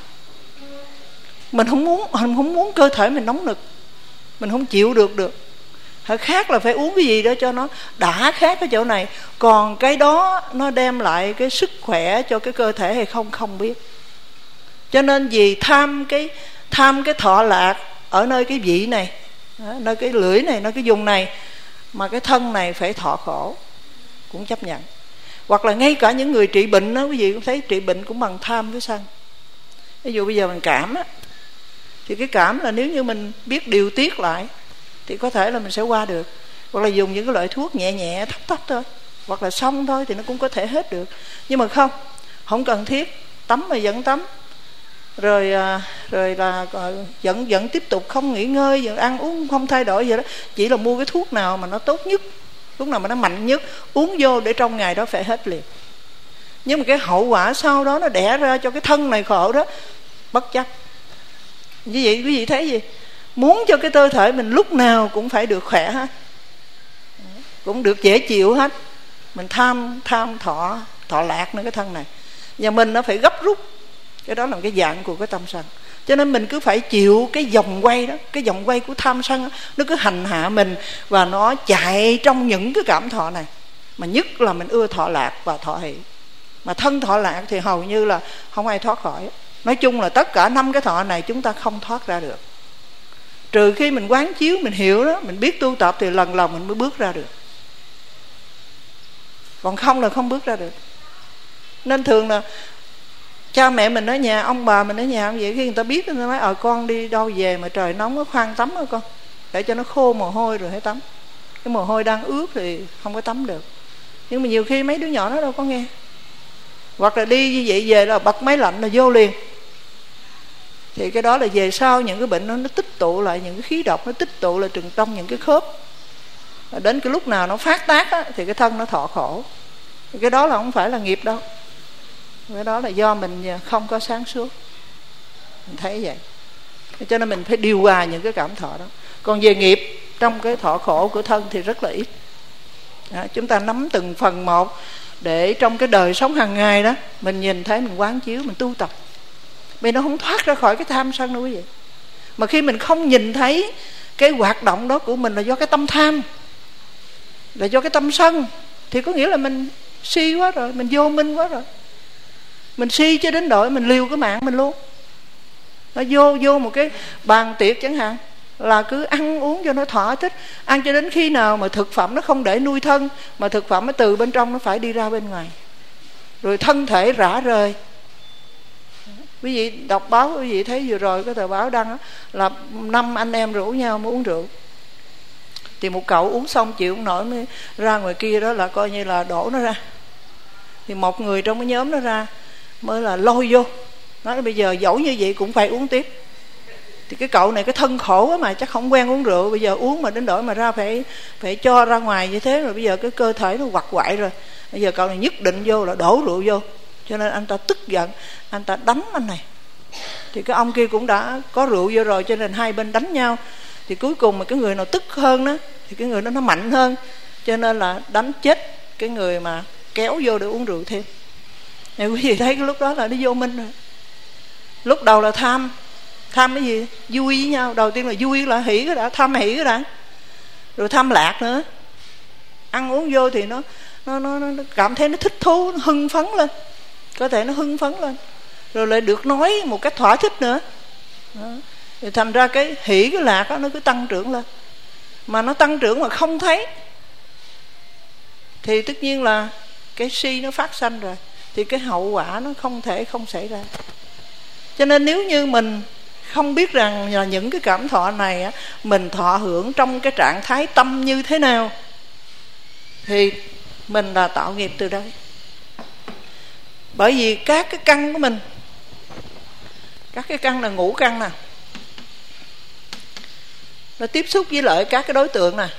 Mình không muốn mình không muốn cơ thể mình nóng nực, mình không chịu được được. Phải khác là phải uống cái gì đó cho nó đã khác cái chỗ này, còn cái đó nó đem lại cái sức khỏe cho cái cơ thể hay không không biết. Cho nên vì tham cái tham cái thọ lạc, ở nơi cái vị này, nơi cái lưỡi này, nơi cái vùng này, mà cái thân này phải thọ khổ, cũng chấp nhận. Hoặc là ngay cả những người trị bệnh đó, quý vị cũng thấy trị bệnh cũng bằng tham với sân. Ví dụ bây giờ mình cảm á, thì cái cảm là nếu như mình biết điều tiết lại thì có thể là mình sẽ qua được. Hoặc là dùng những cái loại thuốc nhẹ nhẹ thấp thấp thôi, hoặc là xong thôi thì nó cũng có thể hết được. Nhưng mà không, không cần thiết. Tắm mà vẫn tắm, rồi rồi là vẫn vẫn tiếp tục không nghỉ ngơi, vẫn ăn uống không thay đổi gì đó. Chỉ là mua cái thuốc nào mà nó tốt nhất, thuốc nào mà nó mạnh nhất, uống vô để trong ngày đó phải hết liền. Nhưng mà cái hậu quả sau đó nó đẻ ra cho cái thân này khổ đó, bất chấp. Như vậy quý vị thấy gì? Muốn cho cái cơ thể mình lúc nào cũng phải được khỏe hết, cũng được dễ chịu hết, mình tham tham thọ thọ lạc nữa cái thân này, và mình nó phải gấp rút. Cái đó là cái dạng của cái tâm sân. Cho nên mình cứ phải chịu cái vòng quay đó, cái vòng quay của tham sân đó, nó cứ hành hạ mình, và nó chạy trong những cái cảm thọ này. Mà nhất là mình ưa thọ lạc và thọ hỷ. Mà thân thọ lạc thì hầu như là không ai thoát khỏi. Nói chung là tất cả năm cái thọ này chúng ta không thoát ra được, trừ khi mình quán chiếu, mình hiểu đó, mình biết tu tập thì lần lần mình mới bước ra được. Còn không là không bước ra được. Nên thường là cha mẹ mình ở nhà, ông bà mình ở nhà không vậy, khi người ta biết người ta nói ờ con đi đâu về mà trời nóng quá, khoan tắm đó con, để cho nó khô mồ hôi rồi hãy tắm. Cái mồ hôi đang ướt thì không có tắm được. Nhưng mà nhiều khi mấy đứa nhỏ nó đâu có nghe. Hoặc là đi như vậy về là bật máy lạnh là vô liền. Thì cái đó là về sau những cái bệnh đó, nó tích tụ lại những cái khí độc, nó tích tụ lại từng trong những cái khớp. Và đến cái lúc nào nó phát tác á, thì cái thân nó thọ khổ. Cái đó là không phải là nghiệp đâu, cái đó là do mình không có sáng suốt. Mình thấy vậy. Cho nên mình phải điều hòa những cái cảm thọ đó. Còn về nghiệp trong cái thọ khổ của thân thì rất là ít. Đó, chúng ta nắm từng phần một, để trong cái đời sống hàng ngày đó mình nhìn thấy, mình quán chiếu, mình tu tập. Vì nó không thoát ra khỏi cái tham sân đâu quý vị. Mà khi mình không nhìn thấy cái hoạt động đó của mình là do cái tâm tham, là do cái tâm sân, thì có nghĩa là mình si quá rồi, mình vô minh quá rồi. Mình si cho đến độ mình liều cái mạng mình luôn. Nó vô vô một cái bàn tiệc chẳng hạn, là cứ ăn uống cho nó thỏa thích, ăn cho đến khi nào mà thực phẩm nó không để nuôi thân, mà thực phẩm nó từ bên trong nó phải đi ra bên ngoài, rồi thân thể rã rời. Quý vị đọc báo, quý vị thấy vừa rồi cái tờ báo đăng đó, là năm anh em rủ nhau mới uống rượu, thì một cậu uống xong chịu không nổi mới ra ngoài kia, đó là coi như là đổ nó ra. Thì một người trong cái nhóm nó ra mới là lôi vô, nói bây giờ dẫu như vậy cũng phải uống tiếp. Thì cái cậu này cái thân khổ quá mà chắc không quen uống rượu, bây giờ uống mà đến đổi mà ra phải phải cho ra ngoài như thế, rồi bây giờ cái cơ thể nó quặt quại rồi, bây giờ cậu này nhất định vô là đổ rượu vô. Cho nên anh ta tức giận, anh ta đánh anh này. Thì cái ông kia cũng đã có rượu vô rồi, cho nên hai bên đánh nhau. Thì cuối cùng mà cái người nào tức hơn đó, thì cái người đó nó mạnh hơn, cho nên là đánh chết cái người mà kéo vô để uống rượu thêm. Thì quý vị thấy cái lúc đó là nó vô minh rồi. Lúc đầu là tham, tham cái gì? Vui với nhau. Đầu tiên là vui là hỷ cái đã, tham hỷ cái đã, rồi tham lạc nữa. Ăn uống vô thì nó nó, nó, nó cảm thấy nó thích thú, nó hưng phấn lên, có thể nó hưng phấn lên, rồi lại được nói một cách thỏa thích nữa đó. Thì thành ra cái hỷ cái lạc đó, nó cứ tăng trưởng lên. Mà nó tăng trưởng mà không thấy thì tất nhiên là cái si nó phát sanh rồi, thì cái hậu quả nó không thể không xảy ra. Cho nên nếu như mình không biết rằng là những cái cảm thọ này á, mình thọ hưởng trong cái trạng thái tâm như thế nào, thì mình là tạo nghiệp từ đây. Bởi vì các cái căn của mình, các cái căn là ngũ căn nè, nó tiếp xúc với lại các cái đối tượng nè,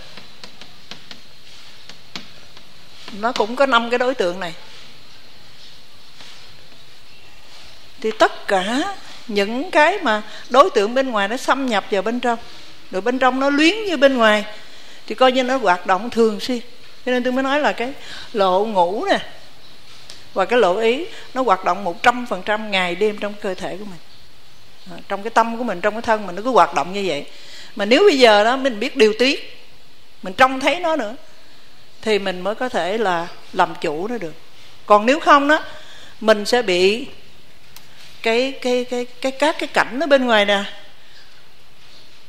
nó cũng có năm cái đối tượng này. Thì tất cả những cái mà đối tượng bên ngoài nó xâm nhập vào bên trong, rồi bên trong nó luyến với bên ngoài, thì coi như nó hoạt động thường xuyên. Cho nên tôi mới nói là cái lộ ngũ nè và cái lộ ý nó hoạt động một trăm phần trăm ngày đêm trong cơ thể của mình, à, trong cái tâm của mình, trong cái thân mình, nó cứ hoạt động như vậy. Mà nếu bây giờ đó mình biết điều tiết, mình trông thấy nó nữa, thì mình mới có thể là làm chủ nó được. Còn nếu không đó, mình sẽ bị cái cái cái cái các cái cảnh ở bên ngoài nè,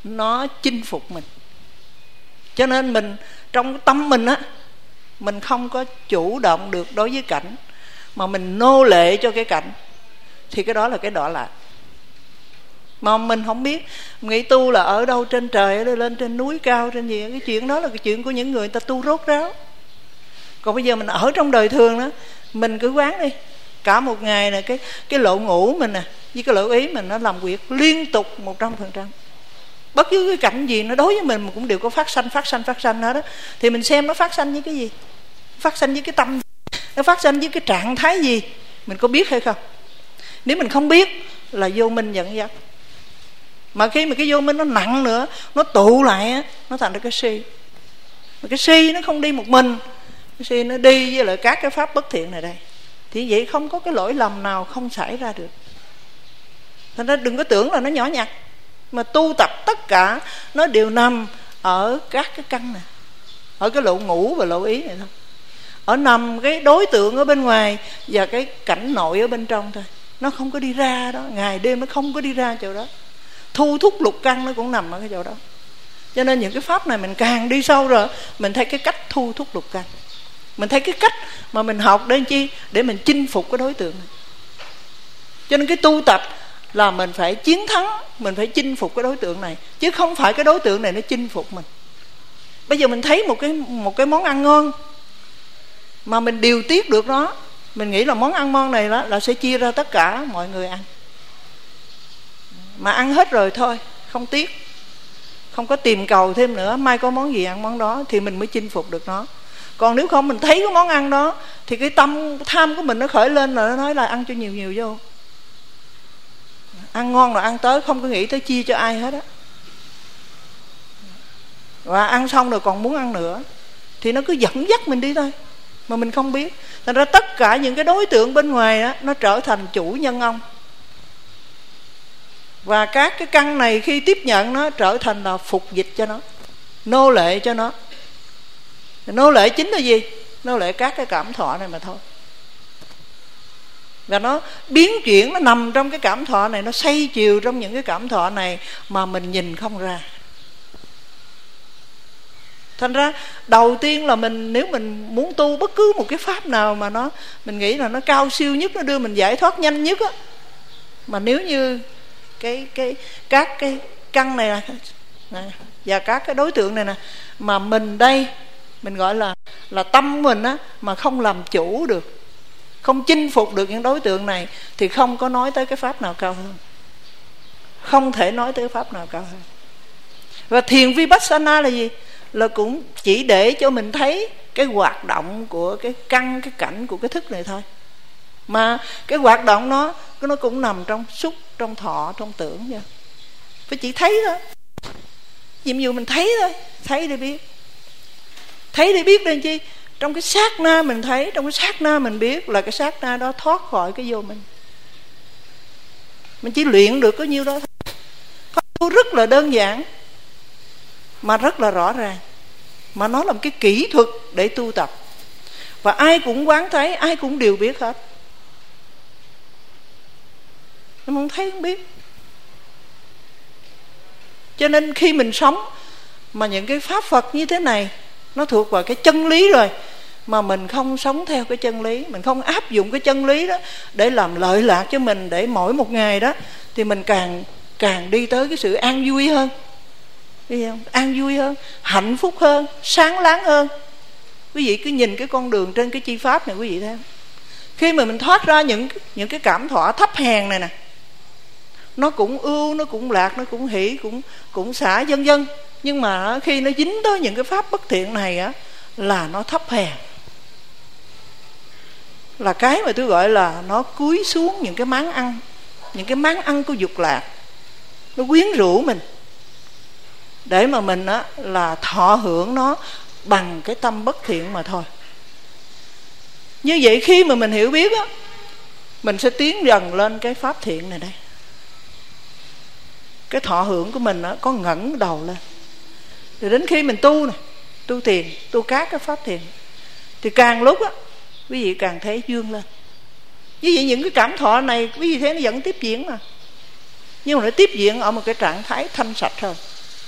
nó chinh phục mình. Cho nên mình trong tâm mình á, mình không có chủ động được đối với cảnh, mà mình nô lệ cho cái cảnh, thì cái đó là cái đọa lạc. Mà mình không biết, nghĩ tu là ở đâu trên trời, ở lên trên núi cao, trên gì. Cái chuyện đó là cái chuyện của những người, người ta tu rốt ráo. Còn bây giờ mình ở trong đời thường đó, mình cứ quán đi. Cả một ngày này, cái cái lộ ngủ mình nè, với cái lộ ý mình nó làm việc liên tục một trăm phần trăm. Bất cứ cái cảnh gì nó đối với mình cũng đều có phát sanh, phát sanh, phát sanh hết đó. Thì mình xem nó phát sanh với cái gì? Phát sanh với cái tâm, nó phát sanh với cái trạng thái gì? Mình có biết hay không? Nếu mình không biết là vô minh dẫn dắt. Mà khi mà cái vô minh nó nặng nữa, nó tụ lại á, nó thành ra cái si. Mà cái si nó không đi một mình, cái si nó đi với lại các cái pháp bất thiện này đây. Thì vậy không có cái lỗi lầm nào không xảy ra được. Thành ra đừng có tưởng là nó nhỏ nhặt. Mà tu tập tất cả nó đều nằm ở các cái căn này, ở cái lộ ngũ và lộ ý này thôi. Ở nằm cái đối tượng ở bên ngoài và cái cảnh nội ở bên trong thôi. Nó không có đi ra đó, ngày đêm nó không có đi ra chỗ đó. Thu thúc lục căn nó cũng nằm ở cái chỗ đó. Cho nên những cái pháp này mình càng đi sâu rồi, mình thấy cái cách thu thúc lục căn, mình thấy cái cách mà mình học đến chi để mình chinh phục cái đối tượng này. Cho nên cái tu tập là mình phải chiến thắng, mình phải chinh phục cái đối tượng này, chứ không phải cái đối tượng này nó chinh phục mình. Bây giờ mình thấy một cái một cái món ăn ngon mà mình điều tiết được nó, mình nghĩ là món ăn ngon này đó là sẽ chia ra tất cả mọi người ăn. Mà ăn hết rồi thôi, không tiếc, không có tìm cầu thêm nữa, mai có món gì ăn món đó, thì mình mới chinh phục được nó. Còn nếu không mình thấy cái món ăn đó thì cái tâm tham của mình nó khởi lên, là nó nói là ăn cho nhiều nhiều vô. Ăn ngon là ăn tới, không có nghĩ tới chia cho ai hết á. Và ăn xong rồi còn muốn ăn nữa, thì nó cứ dẫn dắt mình đi thôi, mà mình không biết. Thành ra tất cả những cái đối tượng bên ngoài đó, nó trở thành chủ nhân ông. Và các cái căn này khi tiếp nhận nó trở thành là phục dịch cho nó, nô lệ cho nó. Nô lệ chính là gì? Nô lệ các cái cảm thọ này mà thôi. Và nó biến chuyển, nó nằm trong cái cảm thọ này, nó xoay chiều trong những cái cảm thọ này mà mình nhìn không ra. Thành ra đầu tiên là mình, nếu mình muốn tu bất cứ một cái pháp nào mà nó mình nghĩ là nó cao siêu nhất, nó đưa mình giải thoát nhanh nhất á, mà nếu như cái cái các cái căn này nè và các cái đối tượng này nè, mà mình đây mình gọi là là tâm mình á, mà không làm chủ được, không chinh phục được những đối tượng này, thì không có nói tới cái pháp nào cao hơn, không thể nói tới pháp nào cao hơn. Và thiền Vipassana là gì? Là cũng chỉ để cho mình thấy cái hoạt động của cái căn, cái cảnh của cái thức này thôi. Mà cái hoạt động nó nó cũng nằm trong xúc, trong thọ, trong tưởng nha. Phải chỉ thấy thôi. Nhiệm vụ mình thấy thôi, thấy để biết. Thấy để biết đây chi? Trong cái sát na mình thấy, trong cái sát na mình biết, là cái sát na đó thoát khỏi cái vô mình. Mình chỉ luyện được có nhiêu đó thôi. Pháp tu rất là đơn giản, mà rất là rõ ràng, mà nó là một cái kỹ thuật để tu tập. Và ai cũng quán thấy, ai cũng đều biết hết. Nó không thấy không biết. Cho nên khi mình sống mà những cái pháp Phật như thế này, nó thuộc vào cái chân lý rồi, mà mình không sống theo cái chân lý, mình không áp dụng cái chân lý đó để làm lợi lạc cho mình, để mỗi một ngày đó thì mình càng càng đi tới cái sự an vui hơn, biết không? An vui hơn, hạnh phúc hơn, sáng láng hơn. Quý vị cứ nhìn cái con đường trên cái chi pháp này, quý vị thấy không? Khi mà mình thoát ra những những cái cảm thọ thấp hèn này nè, nó cũng ưu, nó cũng lạc, nó cũng hỷ, cũng cũng xả vân vân. Nhưng mà khi nó dính tới những cái pháp bất thiện này á, là nó thấp hèn, là cái mà tôi gọi là nó cúi xuống những cái máng ăn, những cái máng ăn của dục lạc, nó quyến rũ mình, để mà mình á là thọ hưởng nó bằng cái tâm bất thiện mà thôi. Như vậy khi mà mình hiểu biết á, mình sẽ tiến dần lên cái pháp thiện này đây. Cái thọ hưởng của mình á có ngẩng đầu lên. Rồi đến khi mình tu này, tu thiền, tu các cái pháp thiền, thì càng lúc á quý vị càng thấy dương lên. Như vậy những cái cảm thọ này quý vị thấy nó vẫn tiếp diễn mà, nhưng mà nó tiếp diễn ở một cái trạng thái thanh sạch hơn.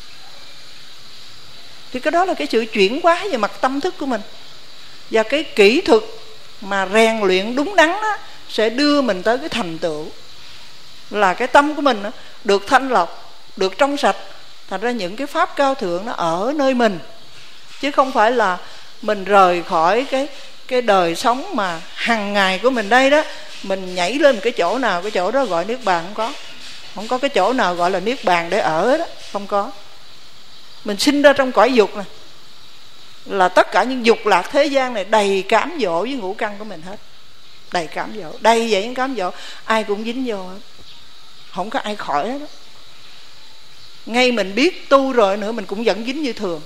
Thì cái đó là cái sự chuyển hóa về mặt tâm thức của mình. Và cái kỹ thuật mà rèn luyện đúng đắn đó sẽ đưa mình tới cái thành tựu là cái tâm của mình đó, được thanh lọc, được trong sạch. Thành ra những cái pháp cao thượng nó ở nơi mình, chứ không phải là mình rời khỏi cái cái đời sống mà hàng ngày của mình đây đó. Mình nhảy lên một cái chỗ nào, cái chỗ đó gọi niết bàn không có. Không có cái chỗ nào gọi là niết bàn để ở đó, không có. Mình sinh ra trong cõi dục này, là tất cả những dục lạc thế gian này đầy cám dỗ với ngũ căn của mình hết. Đầy cám dỗ, đầy vậy những cám dỗ, ai cũng dính vô hết, không có ai khỏi hết đó. Ngay mình biết tu rồi nữa mình cũng vẫn dính như thường.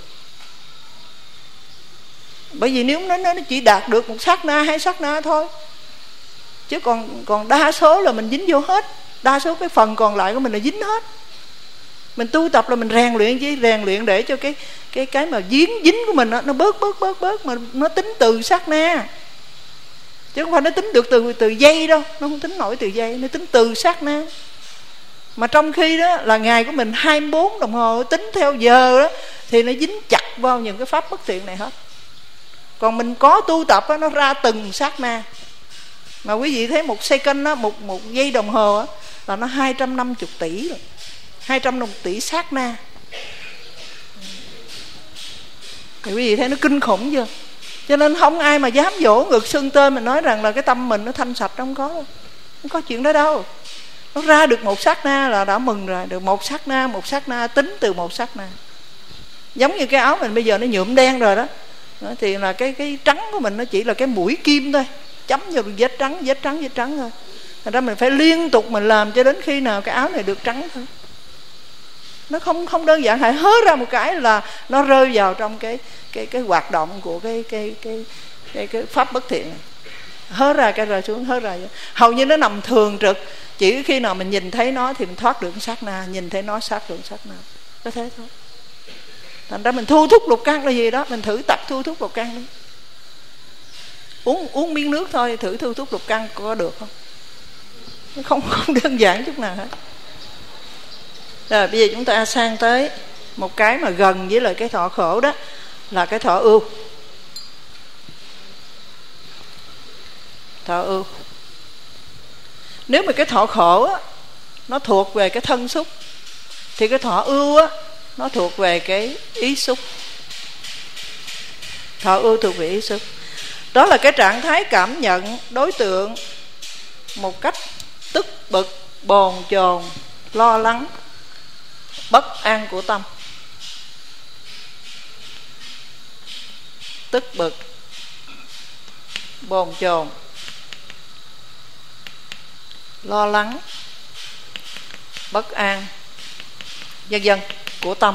Bởi vì nếu nó, nó chỉ đạt được một sát na hay sát na thôi, chứ còn còn đa số là mình dính vô hết. Đa số cái phần còn lại của mình là dính hết. Mình tu tập là mình rèn luyện chứ, rèn luyện để cho cái cái cái mà dính dính của mình đó, nó bớt bớt bớt bớt, mà nó tính từ sát na, chứ không phải nó tính được từ từ giây đâu. Nó không tính nổi từ giây, nó tính từ sát na. Mà trong khi đó là ngày của mình hai mươi bốn đồng hồ tính theo giờ đó, thì nó dính chặt vào những cái pháp bất thiện này hết. Còn mình có tu tập đó, nó ra từng sát na. Mà quý vị thấy một second đó, một một giây đồng hồ đó, là nó hai trăm năm mươi tỷ rồi, hai trăm năm mươi tỷ sát na. Thì quý vị thấy nó kinh khủng chưa? Cho nên không ai mà dám vỗ ngực xưng tên mình nói rằng là cái tâm mình nó thanh sạch, không có đâu. Không có chuyện đó đâu. Nó ra được một sát na là đã mừng rồi. Được một sát na, một sát na, tính từ một sát na. Giống như cái áo mình bây giờ nó nhuộm đen rồi đó, đó thì là cái cái trắng của mình nó chỉ là cái mũi kim thôi, chấm vào vết trắng, vết trắng, vết trắng thôi. Thành ra mình phải liên tục mình làm cho đến khi nào cái áo này được trắng thôi. Nó không không đơn giản, hãy hớ ra một cái là nó rơi vào trong cái cái cái hoạt động của cái cái cái cái, cái pháp bất thiện này. Hớ ra cái rơi xuống, hớ ra vậy. Hầu như nó nằm thường trực, chỉ khi nào mình nhìn thấy nó thì mình thoát được sát na, nhìn thấy nó sát được sát na, có thế thôi. Thành ra mình thu thúc lục căn là gì đó, mình thử tập thu thúc lục căn đi. Uống uống miếng nước thôi, thử thu thúc lục căn có được không? Không không đơn giản chút nào hết. Rồi bây giờ chúng ta sang tới một cái mà gần với lại cái thọ khổ đó, là cái thọ ưu. Thọ ưu. Nếu mà cái thọ khổ á, nó thuộc về cái thân xúc, thì cái thọ ưu á, nó thuộc về cái ý xúc. Thọ ưu thuộc về ý xúc. Đó là cái trạng thái cảm nhận đối tượng một cách tức bực, bồn chồn, lo lắng, bất an của tâm. Tức bực, bồn chồn, lo lắng, bất an, vân vân của tâm.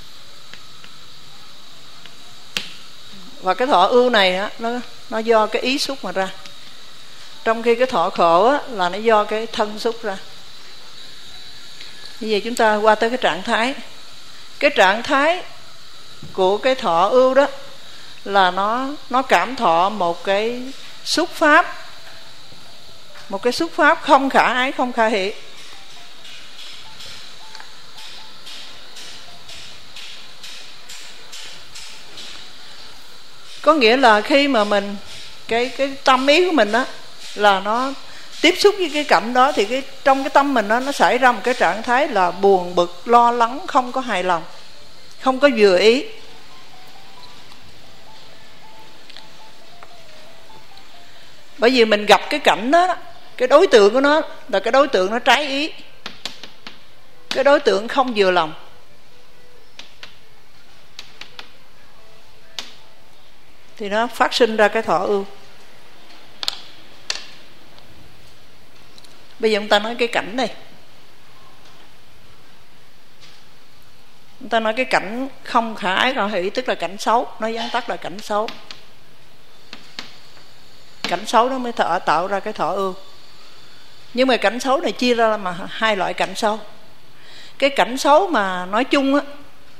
Và cái thọ ưu này á, nó nó do cái ý xúc mà ra, trong khi cái thọ khổ á, là nó do cái thân xúc ra. Như vậy chúng ta qua tới cái trạng thái. Cái trạng thái của cái thọ ưu đó là nó nó cảm thọ một cái xúc pháp, một cái xúc pháp không khả ái, không khả hỷ. Có nghĩa là khi mà mình cái cái tâm ý của mình đó là nó tiếp xúc với cái cảnh đó, thì cái trong cái tâm mình đó, nó xảy ra một cái trạng thái là buồn bực, lo lắng, không có hài lòng, không có vừa ý. Bởi vì mình gặp cái cảnh đó, cái đối tượng của nó là cái đối tượng nó trái ý, cái đối tượng không vừa lòng, thì nó phát sinh ra cái thọ ưu. Bây giờ chúng ta nói cái cảnh này, chúng ta nói cái cảnh không khả ái khả hỷ, tức là cảnh xấu, nói vắn tắt là cảnh xấu. Cảnh xấu nó mới thọ, tạo ra cái thọ ưu. Nhưng mà cảnh xấu này chia ra mà hai loại cảnh xấu. Cái cảnh xấu mà nói chung á,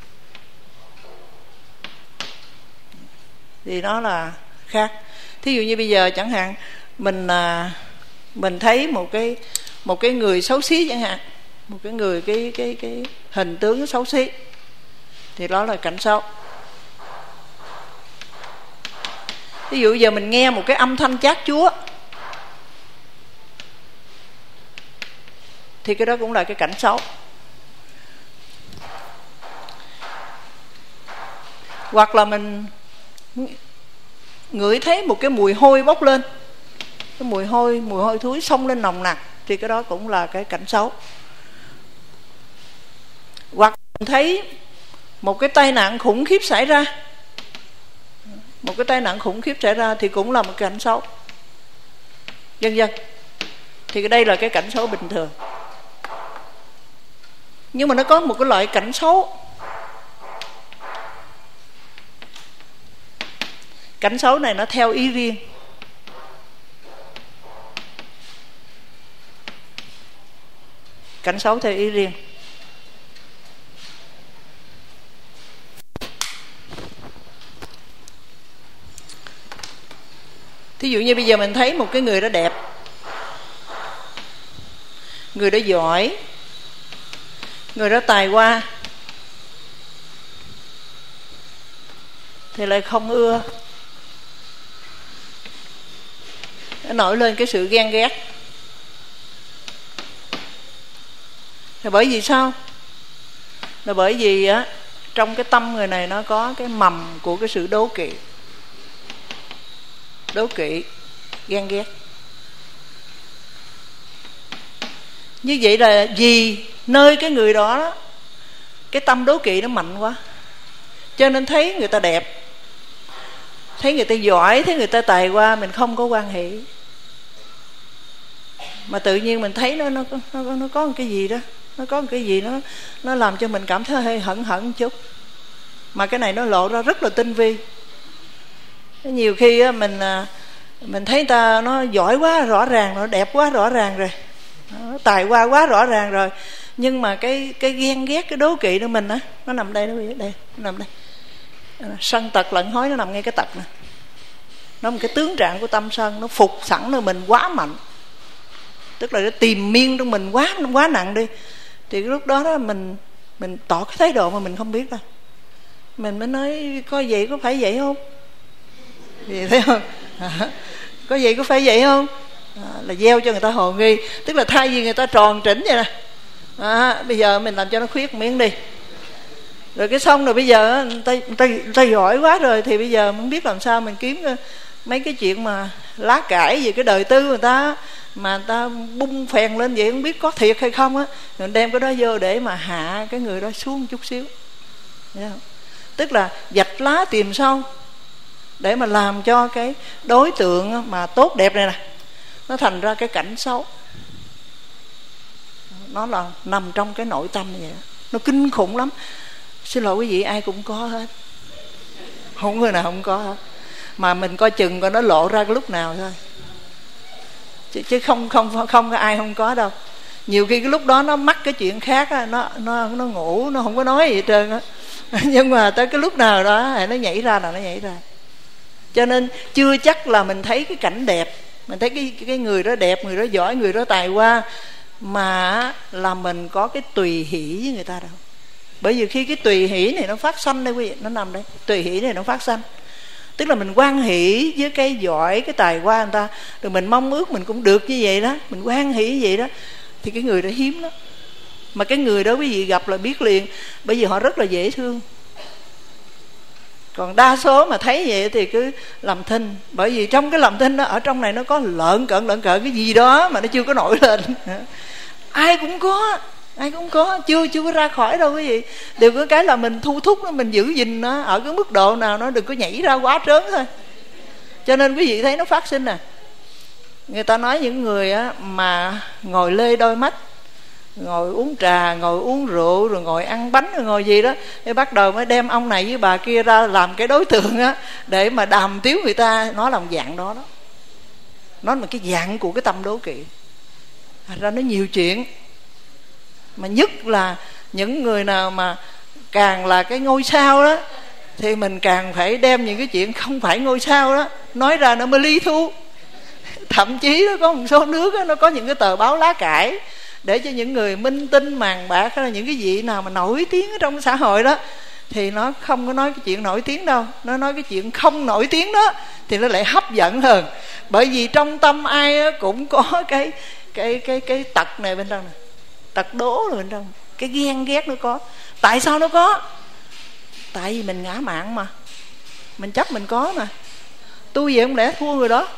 thì nó là khác. Thí dụ như bây giờ chẳng hạn mình à, mình thấy một cái một cái người xấu xí chẳng hạn, một cái người cái cái cái hình tướng xấu xí, thì đó là cảnh xấu. Ví dụ giờ mình nghe một cái âm thanh chát chúa thì cái đó cũng là cái cảnh xấu. Hoặc là mình ngửi thấy một cái mùi hôi bốc lên, cái mùi hôi, mùi hôi thối xông lên nồng nặc, thì cái đó cũng là cái cảnh xấu. Hoặc mình thấy một cái tai nạn khủng khiếp xảy ra, một cái tai nạn khủng khiếp xảy ra thì cũng là một cảnh xấu, vân vân. Thì đây là cái cảnh xấu bình thường. Nhưng mà nó có một cái loại cảnh xấu, cảnh xấu này nó theo ý riêng. Cảnh xấu theo ý riêng. Thí dụ như bây giờ mình thấy một cái người đó đẹp, người đó giỏi, người đó tài hoa, thì lại không ưa, nó nổi lên cái sự ghen ghét. Là bởi vì sao? Là bởi vì á, trong cái tâm người này nó có cái mầm của cái sự đố kỵ. Đố kỵ, ghen ghét. Như vậy là vì nơi cái người đó, cái tâm đố kỵ nó mạnh quá, cho nên thấy người ta đẹp, thấy người ta giỏi, thấy người ta tài hoa, mình không có quan hệ. Mà tự nhiên mình thấy nó nó nó, nó có một cái gì đó, nó có một cái gì nó nó làm cho mình cảm thấy hơi hận hận một chút. Mà cái này nó lộ ra rất là tinh vi. Nhiều khi á, mình mình thấy người ta nó giỏi quá rõ ràng, nó đẹp quá rõ ràng rồi, nó tài hoa quá rõ ràng rồi, nhưng mà cái cái ghen ghét, cái đố kỵ của mình á, nó nằm đây, nó đây, nó nằm đây. Sân tật lẫn hối nó nằm ngay cái tật này. Nó một cái tướng trạng của tâm sân, nó phục sẵn nơi mình quá mạnh, tức là nó tìm miên trong mình quá quá nặng đi. Thì cái lúc đó đó mình mình tỏ cái thái độ mà mình không biết đâu. Mình mới nói có vậy có phải vậy không? Vậy thấy không? À, có vậy có phải vậy không? À, là gieo cho người ta hồ nghi. Tức là thay vì người ta tròn chỉnh vậy nè, à, bây giờ mình làm cho nó khuyết miếng đi. Rồi cái xong rồi bây giờ người ta, người ta, người ta giỏi quá rồi, thì bây giờ không biết làm sao mình kiếm mấy cái chuyện mà lá cải về cái đời tư người ta, mà người ta bung phèn lên vậy, không biết có thiệt hay không á, mình đem cái đó vô để mà hạ cái người đó xuống chút xíu. Thấy không? Tức là vạch lá tìm sâu, để mà làm cho cái đối tượng mà tốt đẹp này nè, nó thành ra cái cảnh xấu. Nó là nằm trong cái nội tâm như vậy đó. Nó kinh khủng lắm. Xin lỗi quý vị, ai cũng có hết, không người nào không có hết. Mà mình coi chừng coi nó lộ ra cái lúc nào thôi, chứ, chứ không không không có ai không có đâu. Nhiều khi cái lúc đó nó mắc cái chuyện khác á, nó nó nó ngủ, nó không có nói gì hết trơn á. Nhưng mà tới cái lúc nào đó nó nhảy ra là nó nhảy ra. Cho nên chưa chắc là mình thấy cái cảnh đẹp, mình thấy cái cái người đó đẹp, người đó giỏi, người đó tài hoa, mà là mình có cái tùy hỷ với người ta đâu. Bởi vì khi cái tùy hỷ này nó phát sanh đây quý vị, nó nằm đây, tùy hỷ này nó phát sanh, tức là mình hoan hỷ với cái giỏi, cái tài hoa người ta, rồi mình mong ước mình cũng được như vậy đó, mình hoan hỷ như vậy đó, thì cái người đó hiếm lắm. Mà cái người đó quý vị gặp là biết liền, bởi vì họ rất là dễ thương. Còn đa số mà thấy vậy thì cứ làm thinh, bởi vì trong cái làm thinh đó, ở trong này nó có lợn cợn lợn cợn cái gì đó mà nó chưa có nổi lên. Ai cũng có, ai cũng có, chưa chưa có ra khỏi đâu quý vị. Đều có cái là mình thu thúc nó, mình giữ gìn nó ở cái mức độ nào, nó đừng có nhảy ra quá trớn thôi. Cho nên quý vị thấy nó phát sinh nè. Người ta nói những người á, mà ngồi lê đôi mắt, ngồi uống trà, ngồi uống rượu, rồi ngồi ăn bánh, rồi ngồi gì đó, thì bắt đầu mới đem ông này với bà kia ra làm cái đối tượng á, để mà đàm tiếu người ta. Nó là một dạng đó đó, nó là cái dạng của cái tâm đố kỵ. Thành ra nó nhiều chuyện. Mà nhất là những người nào mà càng là cái ngôi sao đó, thì mình càng phải đem những cái chuyện không phải ngôi sao đó nói ra, nó mới lý thú. Thậm chí nó có một số nước đó, nó có những cái tờ báo lá cải để cho những người minh tinh màng bạc, hay là những cái vị nào mà nổi tiếng ở trong xã hội đó, thì nó không có nói cái chuyện nổi tiếng đâu, nó nói cái chuyện không nổi tiếng đó thì nó lại hấp dẫn hơn. Bởi vì trong tâm ai cũng có cái cái cái cái tật này bên trong này, tật đố rồi bên trong, cái ghen ghét nó có. Tại sao nó có? Tại vì mình ngã mạn mà, mình chấp mình có mà. Tôi gì không lẽ thua người đó,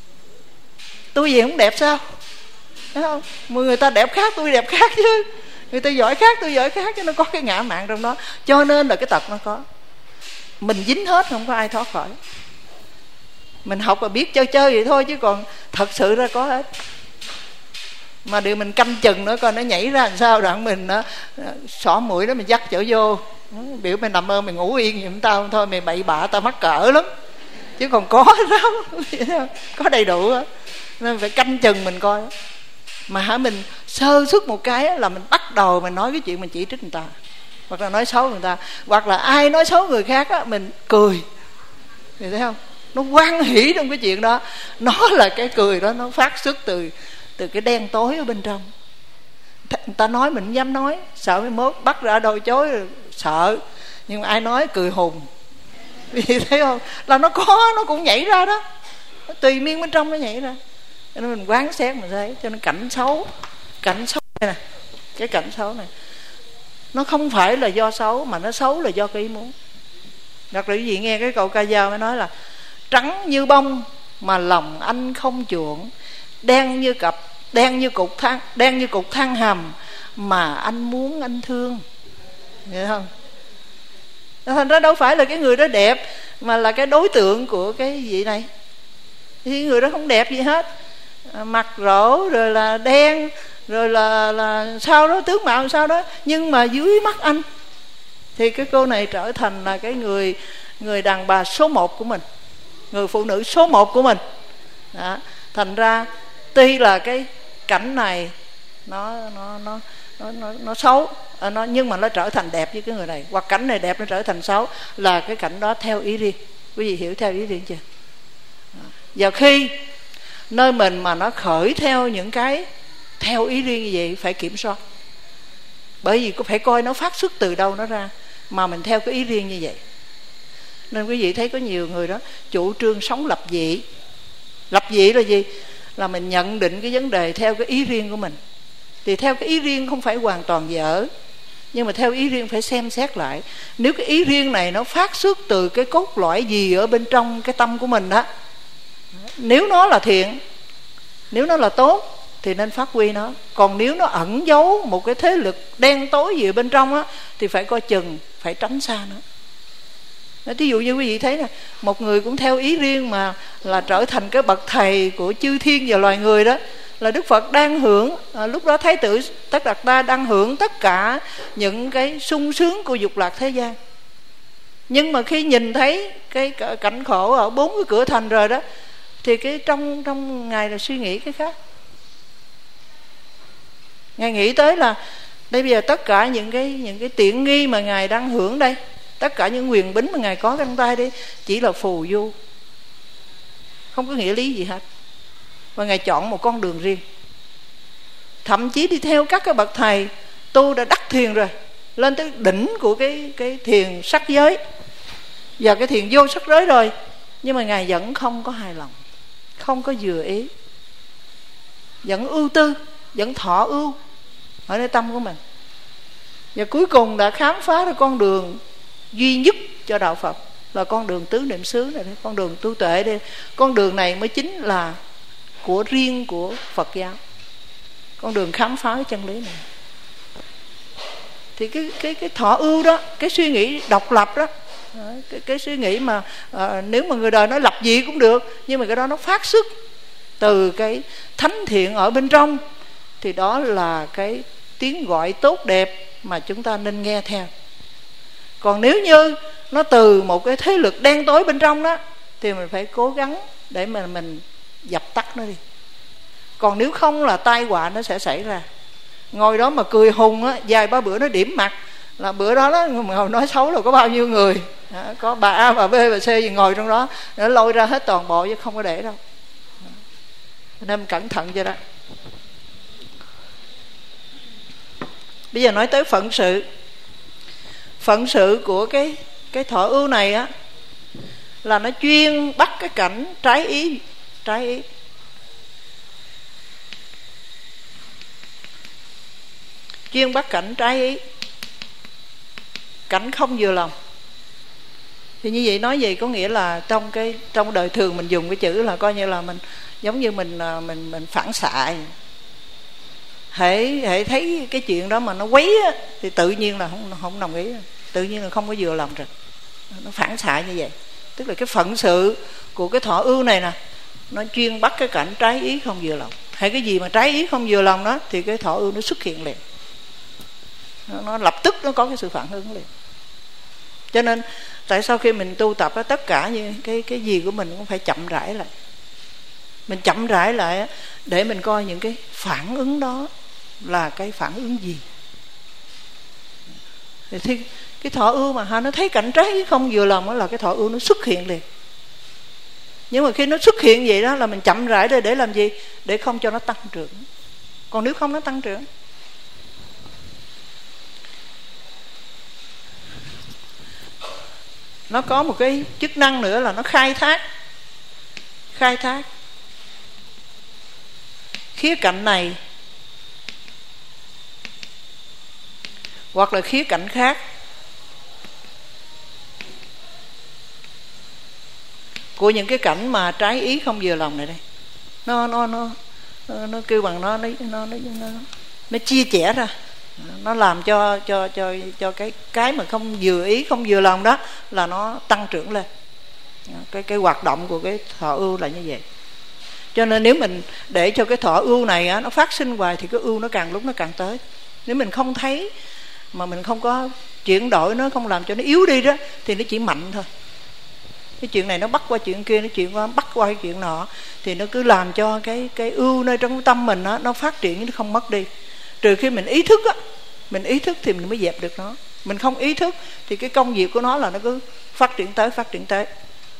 tôi gì không đẹp sao, thấy không? Người ta đẹp khác, tôi đẹp khác chứ, người ta giỏi khác, tôi giỏi khác, chứ nó có cái ngã mạn trong đó. Cho nên là cái tật nó có, mình dính hết, không có ai thoát khỏi. Mình học và biết chơi chơi vậy thôi, chứ còn thật sự ra có hết. Mà điều mình canh chừng nữa coi nó nhảy ra làm sao, đoạn mình nó xỏ mũi đó, mình dắt trở vô. Biểu mày nằm ơ mày ngủ yên giùm tao thôi, mày bậy bạ tao mắc cỡ lắm. Chứ còn có đâu, có đầy đủ đó. Nên phải canh chừng mình coi. Mà hả, mình sơ suất một cái là mình bắt đầu mình nói cái chuyện mình chỉ trích người ta, hoặc là nói xấu người ta, hoặc là ai nói xấu người khác á, mình cười. Thì thấy không? Nó hoan hỉ trong cái chuyện đó. Nó là cái cười đó, nó phát xuất từ từ cái đen tối ở bên trong. Người ta nói mình không dám nói, sợ mai mốt bắt ra đôi chối, sợ. Nhưng mà ai nói cười hùng. Vì thấy không? Là nó có, nó cũng nhảy ra đó, nó tùy miên bên trong nó nhảy ra. Cho nên mình quán xét mình thấy. Cho nên cảnh xấu, cảnh xấu này nè, cái cảnh xấu này nó không phải là do xấu, mà nó xấu là do cái ý muốn. Đặc biệt quý vị nghe cái câu ca dao mới nói là trắng như bông mà lòng anh không chuộng, đen như cặp, đen như cục than, đen như cục than hầm mà anh muốn anh thương. Hiểu không? Thành ra đâu phải là cái người đó đẹp, mà là cái đối tượng của cái gì này. Thì người đó không đẹp gì hết, mặt rỗ rồi là đen, rồi là là sao đó, tướng mạo sao đó, nhưng mà dưới mắt anh thì cái cô này trở thành là cái người người đàn bà số một của mình, người phụ nữ số một của mình đó. Thành ra tuy là cái cảnh này nó nó nó nó nó, nó xấu, nó nhưng mà nó trở thành đẹp với cái người này, hoặc cảnh này đẹp nó trở thành xấu, là cái cảnh đó theo ý riêng. Quý vị hiểu theo ý riêng chưa? Và khi nơi mình mà nó khởi theo những cái theo ý riêng như vậy, phải kiểm soát. Bởi vì có phải coi nó phát xuất từ đâu nó ra, mà mình theo cái ý riêng như vậy. Nên quý vị thấy có nhiều người đó chủ trương sống lập dị. Lập dị là gì? Là mình nhận định cái vấn đề theo cái ý riêng của mình. Thì theo cái ý riêng không phải hoàn toàn dở, nhưng mà theo ý riêng phải xem xét lại. Nếu cái ý riêng này nó phát xuất từ cái cốt lõi gì ở bên trong cái tâm của mình đó, nếu nó là thiện, nếu nó là tốt thì nên phát huy nó. Còn nếu nó ẩn giấu một cái thế lực đen tối gì ở bên trong á, thì phải coi chừng, phải tránh xa nó. Thí dụ như quý vị thấy nè, một người cũng theo ý riêng mà là trở thành cái bậc thầy của chư thiên và loài người đó, là Đức Phật đang hưởng, à, lúc đó Thái tử Tất Đạt Đa đang hưởng tất cả những cái sung sướng của dục lạc thế gian. Nhưng mà khi nhìn thấy cái cảnh khổ ở bốn cái cửa thành rồi đó, thì cái trong trong Ngài là suy nghĩ cái khác. Ngài nghĩ tới là đây bây giờ tất cả những cái những cái tiện nghi mà Ngài đang hưởng đây, tất cả những quyền bính mà Ngài có trong tay đi, chỉ là phù du, không có nghĩa lý gì hết. Và Ngài chọn một con đường riêng. Thậm chí đi theo các cái bậc thầy tu đã đắc thiền rồi, lên tới đỉnh của cái cái thiền sắc giới và cái thiền vô sắc giới rồi, nhưng mà Ngài vẫn không có hài lòng, không có vừa ý, vẫn ưu tư, vẫn thọ ưu ở nơi tâm của mình. Và cuối cùng đã khám phá ra con đường duy nhất cho đạo Phật, là con đường tứ niệm xứ này, con đường tu tuệ đây. Con đường này mới chính là của riêng của Phật giáo, con đường khám phá cái chân lý này. Thì cái cái cái thọ ưu đó, cái suy nghĩ độc lập đó, cái cái suy nghĩ mà à, nếu mà người đời nói lập gì cũng được, nhưng mà cái đó nó phát xuất từ cái thánh thiện ở bên trong, thì đó là cái tiếng gọi tốt đẹp mà chúng ta nên nghe theo. Còn nếu như nó từ một cái thế lực đen tối bên trong đó, thì mình phải cố gắng để mà mình dập tắt nó đi. Còn nếu không là tai họa nó sẽ xảy ra. Ngồi đó mà cười hùng á, vài ba bữa nó điểm mặt, là bữa đó đó mà ngồi nói xấu là có bao nhiêu người đó, có bà A, bà B, bà C gì ngồi trong đó, nó lôi ra hết toàn bộ chứ không có để đâu. Nên cẩn thận cho đó. Bây giờ nói tới phận sự. phận sự của cái cái thọ ưu này á là nó chuyên bắt cái cảnh trái ý, trái ý. Chuyên bắt cảnh trái ý, cảnh không vừa lòng. Thì như vậy nói gì có nghĩa là trong cái trong đời thường mình dùng cái chữ là coi như là mình giống như mình mình mình phản xạ. Hễ hễ thấy cái chuyện đó mà nó quấy á, thì tự nhiên là không không đồng ý, tự nhiên là không có vừa lòng rồi. Nó phản xạ như vậy. Tức là cái phận sự của cái thọ ưu này nè, nó chuyên bắt cái cảnh trái ý không vừa lòng. Hay cái gì mà trái ý không vừa lòng đó thì cái thọ ưu nó xuất hiện liền. Nó, nó lập tức nó có cái sự phản ứng liền. Cho nên tại sao khi mình tu tập á, tất cả như cái cái gì của mình cũng phải chậm rãi lại. Mình chậm rãi lại để mình coi những cái phản ứng đó là cái phản ứng gì. Thì cái thọ ưu mà ha, nó thấy cảnh trái không vừa lòng đó là cái thọ ưu nó xuất hiện liền. Nhưng mà khi nó xuất hiện vậy đó là mình chậm rãi để để làm gì? Để không cho nó tăng trưởng. Còn nếu không nó tăng trưởng. Nó có một cái chức năng nữa là nó khai thác khai thác khía cạnh này hoặc là khía cạnh khác của những cái cảnh mà trái ý không vừa lòng này đây. Nó nó nó nó, nó kêu bằng nó nó nó nó nó, nó chia sẻ ra. Nó làm cho cho cho cho cái cái mà không vừa ý không vừa lòng đó là nó tăng trưởng lên. Cái cái hoạt động của cái thọ ưu là như vậy. Cho nên nếu mình để cho cái thọ ưu này á, nó phát sinh hoài thì cái ưu nó càng lúc nó càng tới. Nếu mình không thấy mà mình không có chuyển đổi nó, không làm cho nó yếu đi đó thì nó chỉ mạnh thôi. Cái chuyện này nó bắt qua chuyện kia, nó chuyện qua bắt qua cái chuyện nọ thì nó cứ làm cho cái cái ưu nơi trong tâm mình á, nó phát triển, nó không mất đi. Trừ khi mình ý thức á, mình ý thức thì mình mới dẹp được nó. Mình không ý thức thì cái công việc của nó là nó cứ phát triển tới, phát triển tới.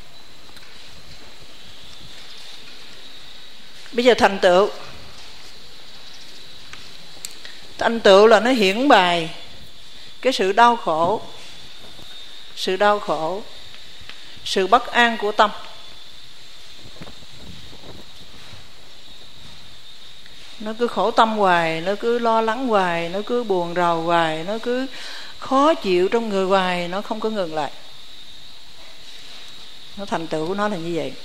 Bây giờ thành tựu. Thành tựu là nó hiển bày cái sự đau khổ, sự đau khổ, sự bất an của tâm. Nó cứ khổ tâm hoài, nó cứ lo lắng hoài, nó cứ buồn rầu hoài, nó cứ khó chịu trong người hoài, nó không có ngừng lại. Nó thành tựu của nó là như vậy.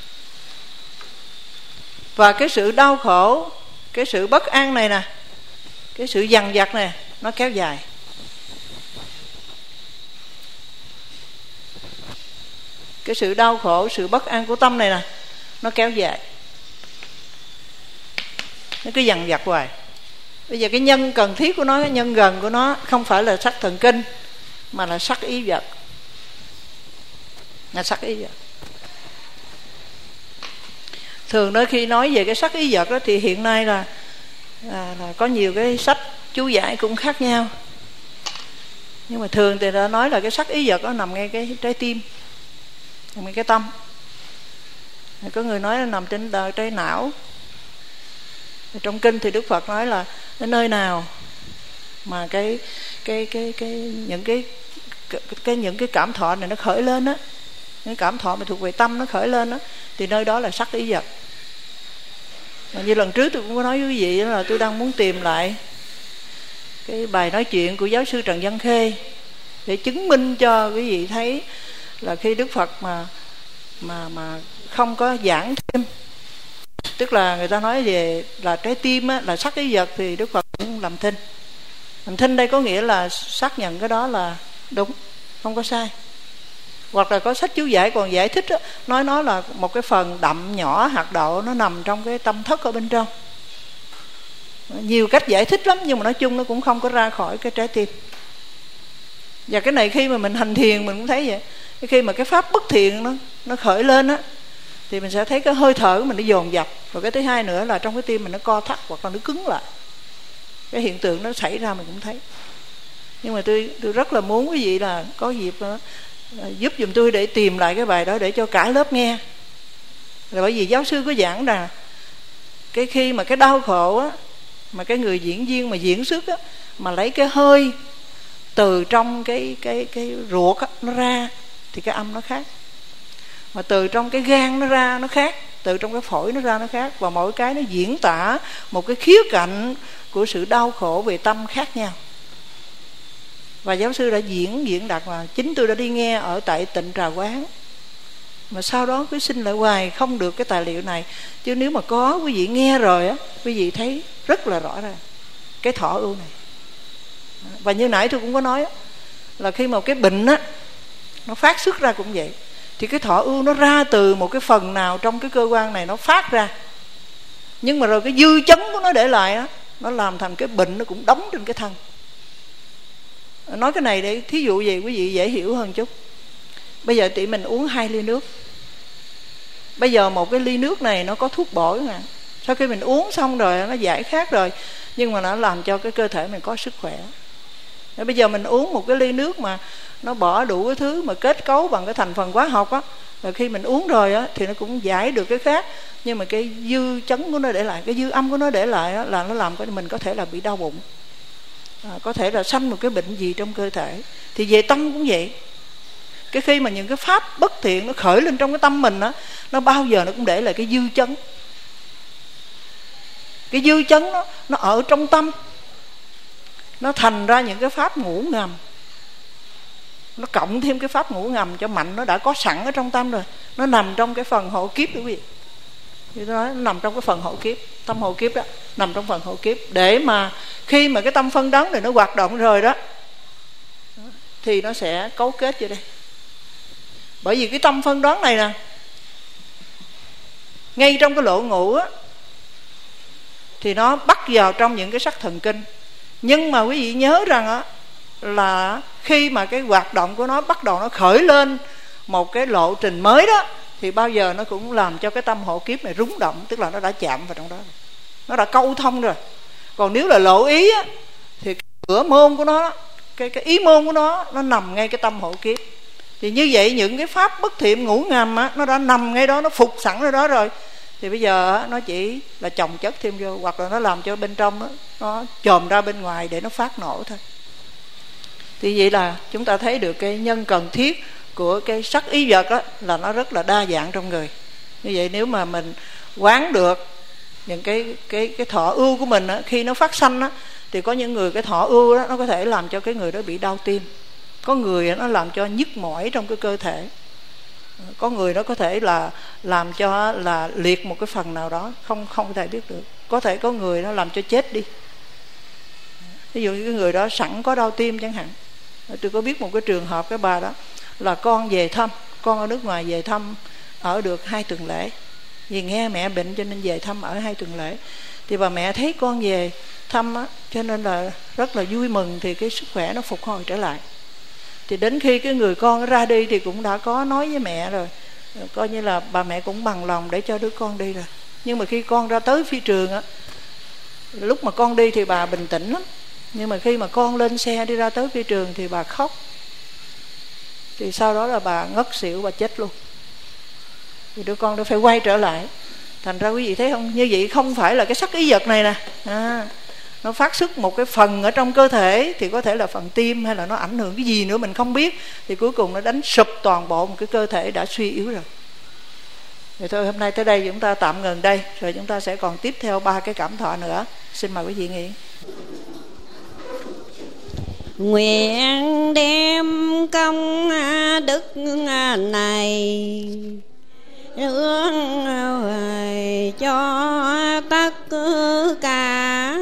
Và cái sự đau khổ, cái sự bất an này nè, cái sự dằn vặt này, nó kéo dài. Cái sự đau khổ, sự bất an của tâm này nè, nó kéo dài. Nó cứ dằn vặt hoài. Bây giờ cái nhân cần thiết của nó, cái nhân gần của nó không phải là sắc thần kinh, mà là sắc ý vật. Là sắc ý vật. Thường nói khi nói về cái sắc ý vật đó thì hiện nay là, là, là có nhiều cái sách chú giải cũng khác nhau. Nhưng mà thường thì đã nói là cái sắc ý vật nó nằm ngay cái trái tim, nằm ngay cái tâm. Có người nói nó nằm trên đời trái não. Trong kinh thì Đức Phật nói là cái nơi nào mà cái cái cái cái những cái cái, cái những cái cảm thọ này nó khởi lên á, những cảm thọ mà thuộc về tâm nó khởi lên á, thì nơi đó là sắc ý vật. Mà như lần trước tôi cũng có nói với quý vị là tôi đang muốn tìm lại cái bài nói chuyện của giáo sư Trần Văn Khê để chứng minh cho quý vị thấy là khi Đức Phật mà mà mà không có giảng thêm, tức là người ta nói về là trái tim á, là sắc ý vật, thì Đức Phật cũng làm thinh. Làm thinh đây có nghĩa là xác nhận cái đó là đúng, không có sai. Hoặc là có sách chú giải còn giải thích đó, nói nó là một cái phần đậm nhỏ hạt đậu, nó nằm trong cái tâm thức ở bên trong. Nhiều cách giải thích lắm, nhưng mà nói chung nó cũng không có ra khỏi cái trái tim. Và cái này khi mà mình hành thiền mình cũng thấy vậy. Khi mà cái pháp bất thiện nó nó khởi lên á, thì mình sẽ thấy cái hơi thở của mình nó dồn dập. Và cái thứ hai nữa là trong cái tim mình nó co thắt hoặc là nó cứng lại. Cái hiện tượng nó xảy ra mình cũng thấy. Nhưng mà tôi tôi rất là muốn quý vị là có dịp đó, giúp giùm tôi để tìm lại cái bài đó để cho cả lớp nghe. Là bởi vì giáo sư có giảng rằng cái khi mà cái đau khổ á, mà cái người diễn viên mà diễn xuất á, mà lấy cái hơi từ trong cái cái cái ruột á, nó ra thì cái âm nó khác, mà từ trong cái gan nó ra nó khác, từ trong cái phổi nó ra nó khác, và mỗi cái nó diễn tả một cái khía cạnh của sự đau khổ về tâm khác nhau. Và giáo sư đã diễn diễn đạt là chính tôi đã đi nghe ở tại Tịnh Trà Quán, mà sau đó cứ xin lại hoài không được cái tài liệu này. Chứ nếu mà có quý vị nghe rồi á, quý vị thấy rất là rõ ràng cái thọ ưu này. Và như nãy tôi cũng có nói á, là khi mà cái bệnh á nó phát xuất ra cũng vậy, thì cái thọ ưu nó ra từ một cái phần nào trong cái cơ quan này nó phát ra, nhưng mà rồi cái dư chấn của nó để lại á, nó làm thành cái bệnh nó cũng đóng trên cái thân. Nói cái này để thí dụ gì quý vị dễ hiểu hơn chút. Bây giờ tụi mình uống hai ly nước. Bây giờ một cái ly nước này nó có thuốc bổ nè, sau khi mình uống xong rồi nó giải khát rồi, nhưng mà nó làm cho cái cơ thể mình có sức khỏe. Bây giờ mình uống một cái ly nước mà nó bỏ đủ cái thứ mà kết cấu bằng cái thành phần hóa học á, rồi khi mình uống rồi á thì nó cũng giải được cái khát, nhưng mà cái dư chấn của nó để lại, cái dư âm của nó để lại á, là nó làm cho mình có thể là bị đau bụng, à, có thể là sanh một cái bệnh gì trong cơ thể. Thì về tâm cũng vậy. Cái khi mà những cái pháp bất thiện nó khởi lên trong cái tâm mình á, nó bao giờ nó cũng để lại cái dư chấn. Cái dư chấn nó, nó ở trong tâm, nó thành ra những cái pháp ngủ ngầm. Nó cộng thêm cái pháp ngủ ngầm cho mạnh, nó đã có sẵn ở trong tâm rồi. Nó nằm trong cái phần hộ kiếp đó quý vị. Thì tôi nói nó nằm trong cái phần hộ kiếp, tâm hộ kiếp đó, nằm trong phần hộ kiếp. Để mà khi mà cái tâm phân đấng này nó hoạt động rồi đó, thì nó sẽ cấu kết vô đây. Bởi vì cái tâm phân đoán này nè, ngay trong cái lỗ ngủ á, thì nó bắt vào trong những cái sắc thần kinh. Nhưng mà quý vị nhớ rằng á, là khi mà cái hoạt động của nó bắt đầu nó khởi lên một cái lộ trình mới đó, thì bao giờ nó cũng làm cho cái tâm hộ kiếp này rúng động. Tức là nó đã chạm vào trong đó, nó đã câu thông rồi. Còn nếu là lộ ý á, thì cái cửa môn của nó, cái, cái ý môn của nó, nó nằm ngay cái tâm hộ kiếp. Thì như vậy những cái pháp bất thiện ngủ ngầm á, nó đã nằm ngay đó, nó phục sẵn ở đó rồi. Thì bây giờ á, nó chỉ là chồng chất thêm vô, hoặc là nó làm cho bên trong đó, nó chồm ra bên ngoài để nó phát nổ thôi. Thì vậy là chúng ta thấy được cái nhân cần thiết của cái sắc ý vật á, là nó rất là đa dạng trong người. Như vậy nếu mà mình quán được những cái cái cái thọ ưu của mình á, khi nó phát sanh á, thì có những người cái thọ ưu đó nó có thể làm cho cái người đó bị đau tim, có người nó làm cho nhức mỏi trong cái cơ thể, có người nó có thể là làm cho là liệt một cái phần nào đó, không không thể biết được. Có thể có người nó làm cho chết đi. Ví dụ như cái người đó sẵn có đau tim chẳng hạn. Tôi có biết một cái trường hợp, cái bà đó là con về thăm, con ở nước ngoài về thăm ở được hai tuần lễ, vì nghe mẹ bệnh cho nên về thăm ở hai tuần lễ. Thì bà mẹ thấy con về thăm á, cho nên là rất là vui mừng, thì cái sức khỏe nó phục hồi trở lại. Thì đến khi cái người con ra đi thì cũng đã có nói với mẹ rồi, coi như là bà mẹ cũng bằng lòng để cho đứa con đi rồi. Nhưng mà khi con ra tới phi trường á, lúc mà con đi thì bà bình tĩnh lắm, nhưng mà khi mà con lên xe đi ra tới phi trường thì bà khóc. Thì sau đó là bà ngất xỉu, bà chết luôn. Thì đứa con đó phải quay trở lại. Thành ra quý vị thấy không, như vậy không phải là cái sắc ý vật này nè, à, nó phát xuất một cái phần ở trong cơ thể, thì có thể là phần tim hay là nó ảnh hưởng cái gì nữa mình không biết, thì cuối cùng nó đánh sụp toàn bộ một cái cơ thể đã suy yếu rồi. Thì thôi hôm nay tới đây chúng ta tạm ngừng đây, rồi chúng ta sẽ còn tiếp theo ba cái cảm thọ nữa. Xin mời quý vị nghĩ.
Nguyện đem công đức này hướng về cho tất cả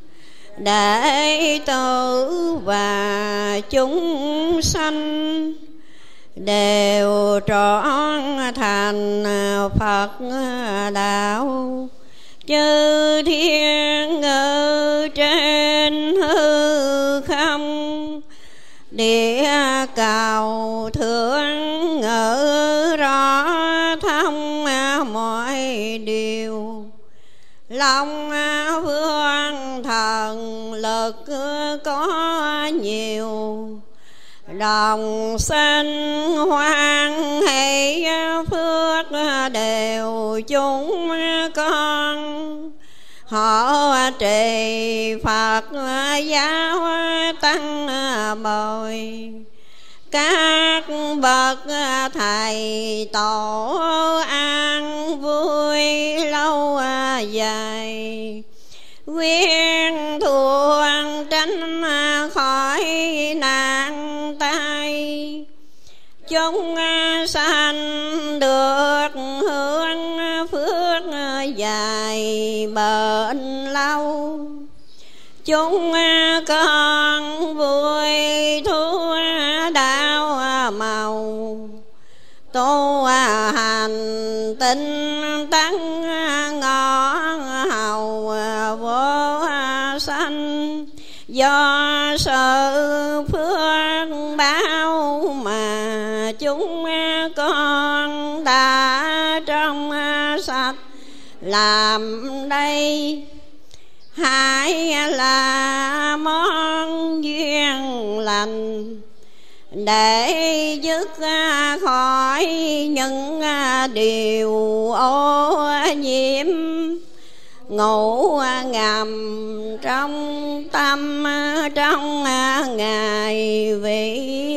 đệ tử và chúng sanh đều trọn thành Phật đạo, chư thiên ở trên hư không, địa cầu thượng ở rõ thông mọi điều, lòng phương thần lực có nhiều, đồng sinh hoan hỷ phước đều chúng con, họ trì Phật giáo tăng bồi. Các bậc thầy tổ an vui lâu dài, quyên thuận tránh khỏi nạn tai. Chúng sanh được hưởng phước dài bền lâu. Chúng con vui thú đạo màu, tu hành tinh tấn ngõ hầu vô sanh. Do sự phước báo mà chúng con đã trong sạch làm đây, hãy là món duyên lành để dứt khỏi những điều ô nhiễm ngủ ngầm trong tâm trong ngày vị